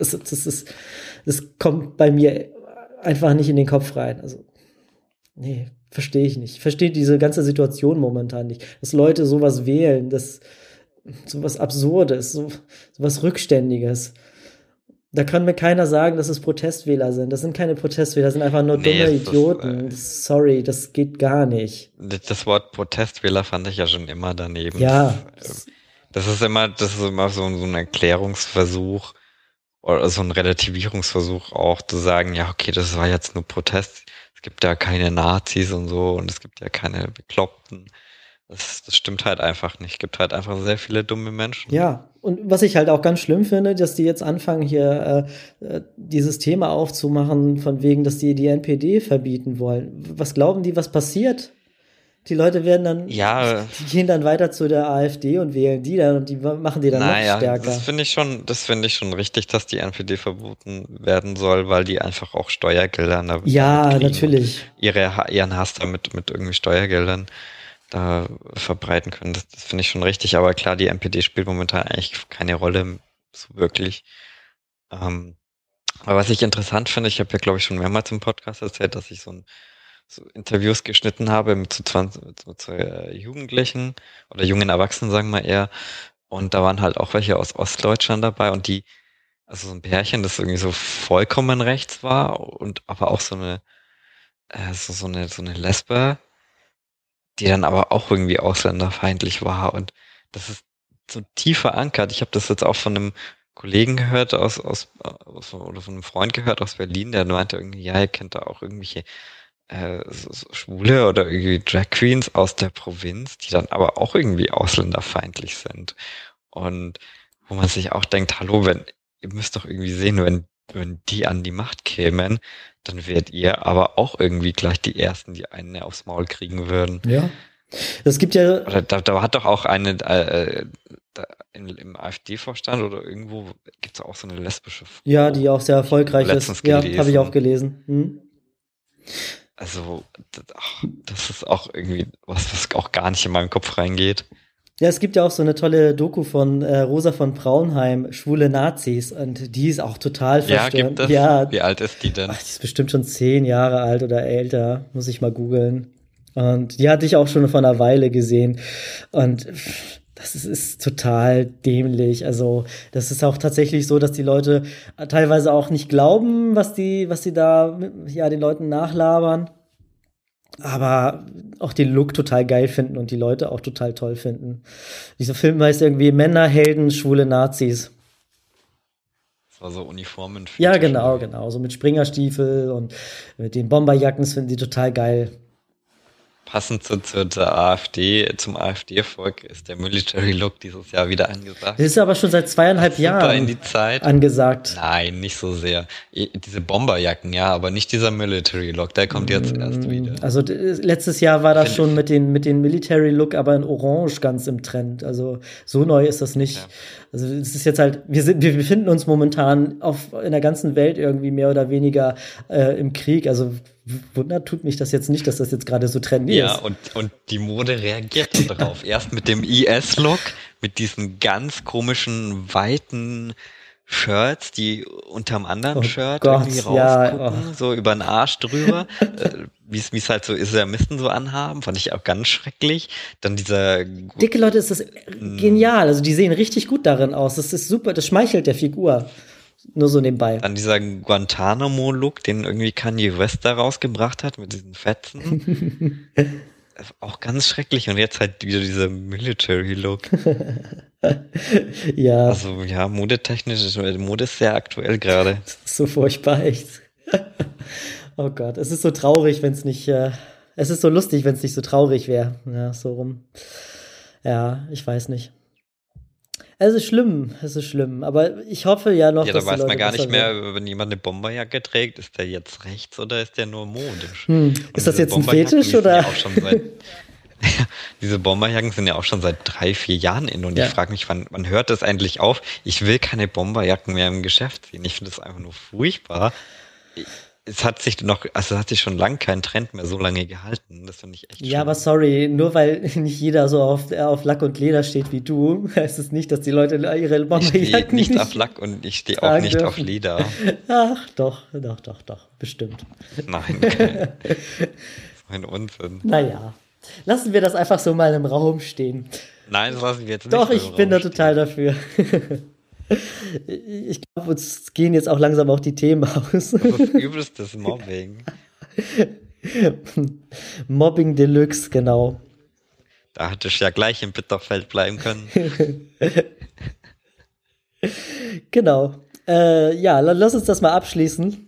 Das kommt bei mir einfach nicht in den Kopf rein. Also, nee, verstehe ich nicht. Ich verstehe diese ganze Situation momentan nicht. Dass Leute sowas wählen, sowas Absurdes, sowas Rückständiges. Da kann mir keiner sagen, dass es Protestwähler sind. Das sind keine Protestwähler, das sind einfach nur nee, dumme Idioten. Sorry, das geht gar nicht. das Wort Protestwähler fand ich ja schon immer daneben. Ja, Das ist immer so ein Erklärungsversuch oder so ein Relativierungsversuch auch zu sagen, ja, okay, das war jetzt nur Protest. Es gibt ja keine Nazis und so und es gibt ja keine Bekloppten. Das stimmt halt einfach nicht. Es gibt halt einfach sehr viele dumme Menschen. ja. Und was ich halt auch ganz schlimm finde, dass die jetzt anfangen, hier dieses Thema aufzumachen, von wegen, dass die NPD verbieten wollen. Was glauben die, was passiert? Die Leute werden dann, Ja, die gehen dann weiter zu der AfD und wählen die dann und die machen die dann noch naja, stärker. das finde ich schon richtig, dass die NPD verboten werden soll, weil die einfach auch Steuergelder damit Ja, kriegen und natürlich. ihren Hass damit mit irgendwie Steuergeldern da verbreiten können. Das finde ich schon richtig, aber klar, die NPD spielt momentan eigentlich keine Rolle so wirklich. Ähm, aber was ich interessant finde, ich habe ja, glaube ich, schon mehrmals im Podcast erzählt, dass ich so Interviews geschnitten habe mit zu 20, zu Jugendlichen oder jungen Erwachsenen, sagen wir eher. Und da waren halt auch welche aus Ostdeutschland dabei und also so ein Pärchen, das irgendwie so vollkommen rechts war und aber auch so eine Lesbe, die dann aber auch irgendwie ausländerfeindlich war und das ist so tief verankert. Ich habe das jetzt auch von einem Kollegen gehört oder von einem Freund gehört aus Berlin, der meinte irgendwie, ja, er kennt da auch irgendwelche so Schwule oder irgendwie Drag Queens aus der Provinz, die dann aber auch irgendwie ausländerfeindlich sind. Und wo man sich auch denkt, hallo, ihr müsst doch irgendwie sehen, wenn die an die Macht kämen, dann wärt ihr aber auch irgendwie gleich die Ersten, die einen aufs Maul kriegen würden. Ja. Es gibt ja, Oder da hat doch auch eine im AfD-Vorstand oder irgendwo gibt's auch so eine lesbische ja, Frau. die auch sehr erfolgreich Letztens ist. Ja, habe ich auch gelesen. gelesen. Hm? Also, das ist auch irgendwie was auch gar nicht in meinen Kopf reingeht. Ja, es gibt ja auch so eine tolle Doku von Rosa von Braunheim, Schwule Nazis, und die ist auch total Ja, gibt verstörend. es? Ja, Wie alt ist die denn? ach, die ist bestimmt schon 10 Jahre alt oder älter, muss ich mal googeln. Und die hatte ich auch schon vor einer Weile gesehen. Und ist total dämlich. Also, das ist auch tatsächlich so, dass die Leute teilweise auch nicht glauben, was die da, ja, den Leuten nachlabern. Aber auch den Look total geil finden und die Leute auch total toll finden. Dieser Film heißt irgendwie Männer, Helden, schwule Nazis. Das war so Ja, Uniformenfetisch genau, irgendwie. genau. So mit Springerstiefel und mit den Bomberjacken, das finden die total geil. Passend zur AfD, zum AfD-Erfolg ist der Military Look dieses Jahr wieder angesagt. Das ist aber schon seit 2,5 Super in Jahren die Zeit. angesagt. Nein, nicht so sehr. Diese Bomberjacken, ja, aber nicht dieser Military Look, der kommt jetzt erst wieder. Also letztes Jahr war das Find- schon mit den Military Look, aber in Orange ganz im Trend. Also so neu ist das nicht. Ja. Also es ist jetzt halt, wir befinden uns momentan in der ganzen Welt irgendwie mehr oder weniger im Krieg. Also Wunder tut mich das jetzt nicht, dass das jetzt gerade so trendy Ja, ist. und die Mode reagiert darauf. Erst mit dem IS-Look, mit diesen ganz komischen, weiten Shirts, die unterm anderen Oh Shirt irgendwie Gott, ja. rausgucken, so über den Arsch drüber, wie es halt so Islamisten so anhaben, fand ich auch ganz schrecklich. Dann dieser, Dicke Leute ist das genial. Also die sehen richtig gut darin aus. Das ist super, das schmeichelt der Figur. Nur so nebenbei. dann dieser Guantanamo-Look, den irgendwie Kanye West da rausgebracht hat, mit diesen Fetzen. Auch ganz schrecklich. Und jetzt halt wieder dieser Military-Look. Ja, Also ja, modetechnisch, Mode ist sehr aktuell gerade. das ist so furchtbar, echt. Oh Gott, es ist so traurig, wenn es nicht, es ist so lustig, wenn es nicht so traurig wäre. Ja, so rum. Ja, ich weiß nicht. Es ist schlimm. Aber ich hoffe ja noch, Ja, da dass die weiß man Leute gar nicht besser werden. mehr, wenn jemand eine Bomberjacke trägt, ist der jetzt rechts oder ist der nur modisch? Und Ist das diese jetzt ein Bomberjacken, Fetisch die sind ja oder? auch schon seit, diese Bomberjacken sind ja auch schon seit 3, 4 Jahren in und Ja. ich frage mich, wann hört das endlich auf? Ich will keine Bomberjacken mehr im Geschäft sehen. Ich finde das einfach nur furchtbar. Es hat sich schon lange kein Trend mehr so lange gehalten. Das finde ich echt Ja, schlimm. aber sorry, nur weil nicht jeder so auf Lack und Leder steht wie du, heißt es nicht, dass die Leute ihre Ich stehe Bomberjacken nicht auf Lack und ich stehe auch tragen nicht auf dürfen. Leder. Ach, doch, bestimmt. Nein, das ist ein Unsinn. Naja, lassen wir das einfach so mal im Raum stehen. Nein, das lassen wir jetzt nicht Doch, so ich im bin da Raum total dafür. Ich glaube, uns gehen jetzt auch langsam auch die Themen aus. stehen. Das ist übelstes Mobbing. Mobbing Deluxe, genau. Da hätte ich ja gleich im Bitterfeld bleiben können. Genau. Ja, lass uns das mal abschließen.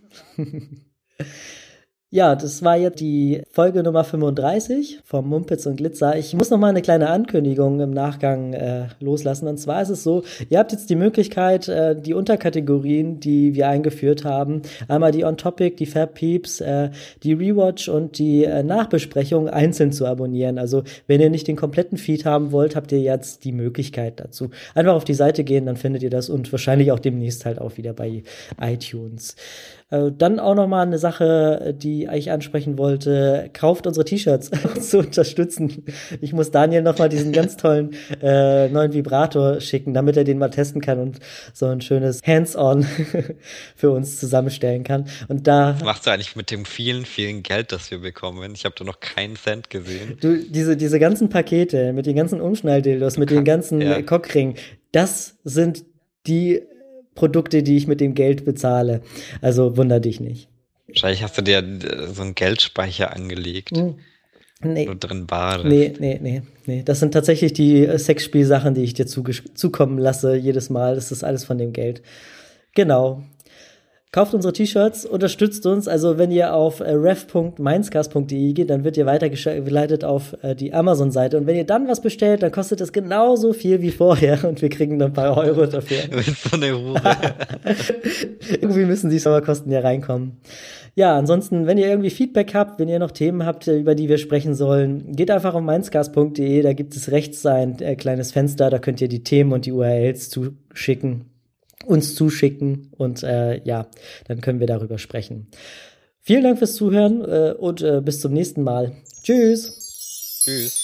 Ja, das war jetzt die Folge Nummer 35 vom Mumpitz und Glitzer. Ich muss noch mal eine kleine Ankündigung im Nachgang loslassen. Und zwar ist es so, ihr habt jetzt die Möglichkeit, die Unterkategorien, die wir eingeführt haben, einmal die On-Topic, die Fab Peeps, die Rewatch und die Nachbesprechung einzeln zu abonnieren. Also wenn ihr nicht den kompletten Feed haben wollt, habt ihr jetzt die Möglichkeit dazu. Einfach auf die Seite gehen, dann findet ihr das und wahrscheinlich auch demnächst halt auch wieder bei iTunes. Dann auch noch mal eine Sache, die ich ansprechen wollte. Kauft unsere T-Shirts, um uns zu unterstützen. Ich muss Daniel noch mal diesen ganz tollen neuen Vibrator schicken, damit er den mal testen kann und so ein schönes Hands-on für uns zusammenstellen kann. Und da Was machst du eigentlich mit dem vielen, vielen Geld, das wir bekommen? Ich habe da noch keinen Cent gesehen. diese ganzen Pakete mit den ganzen Umschnalldildos, mit den ganzen Ja. Cockringen, das sind die Produkte, die ich mit dem Geld bezahle. Also wunder dich nicht. Wahrscheinlich hast du dir so einen Geldspeicher angelegt, Nee. wo du drin badest. Nee. Das sind tatsächlich die Sexspielsachen, die ich dir zukommen lasse jedes Mal. Das ist alles von dem Geld. Genau. Kauft unsere T-Shirts, unterstützt uns. Also wenn ihr auf ref.mindscast.de geht, dann wird ihr weitergeleitet auf die Amazon-Seite. Und wenn ihr dann was bestellt, dann kostet das genauso viel wie vorher. Und wir kriegen dann ein paar Euro dafür. Du bist so eine Hure. Irgendwie müssen die Serverkosten ja reinkommen. Ja, ansonsten, wenn ihr irgendwie Feedback habt, wenn ihr noch Themen habt, über die wir sprechen sollen, geht einfach auf mindscast.de, da gibt es rechts ein kleines Fenster, da könnt ihr die Themen und die URLs uns zuschicken und ja, dann können wir darüber sprechen. Vielen Dank fürs Zuhören und bis zum nächsten Mal. Tschüss! Tschüss.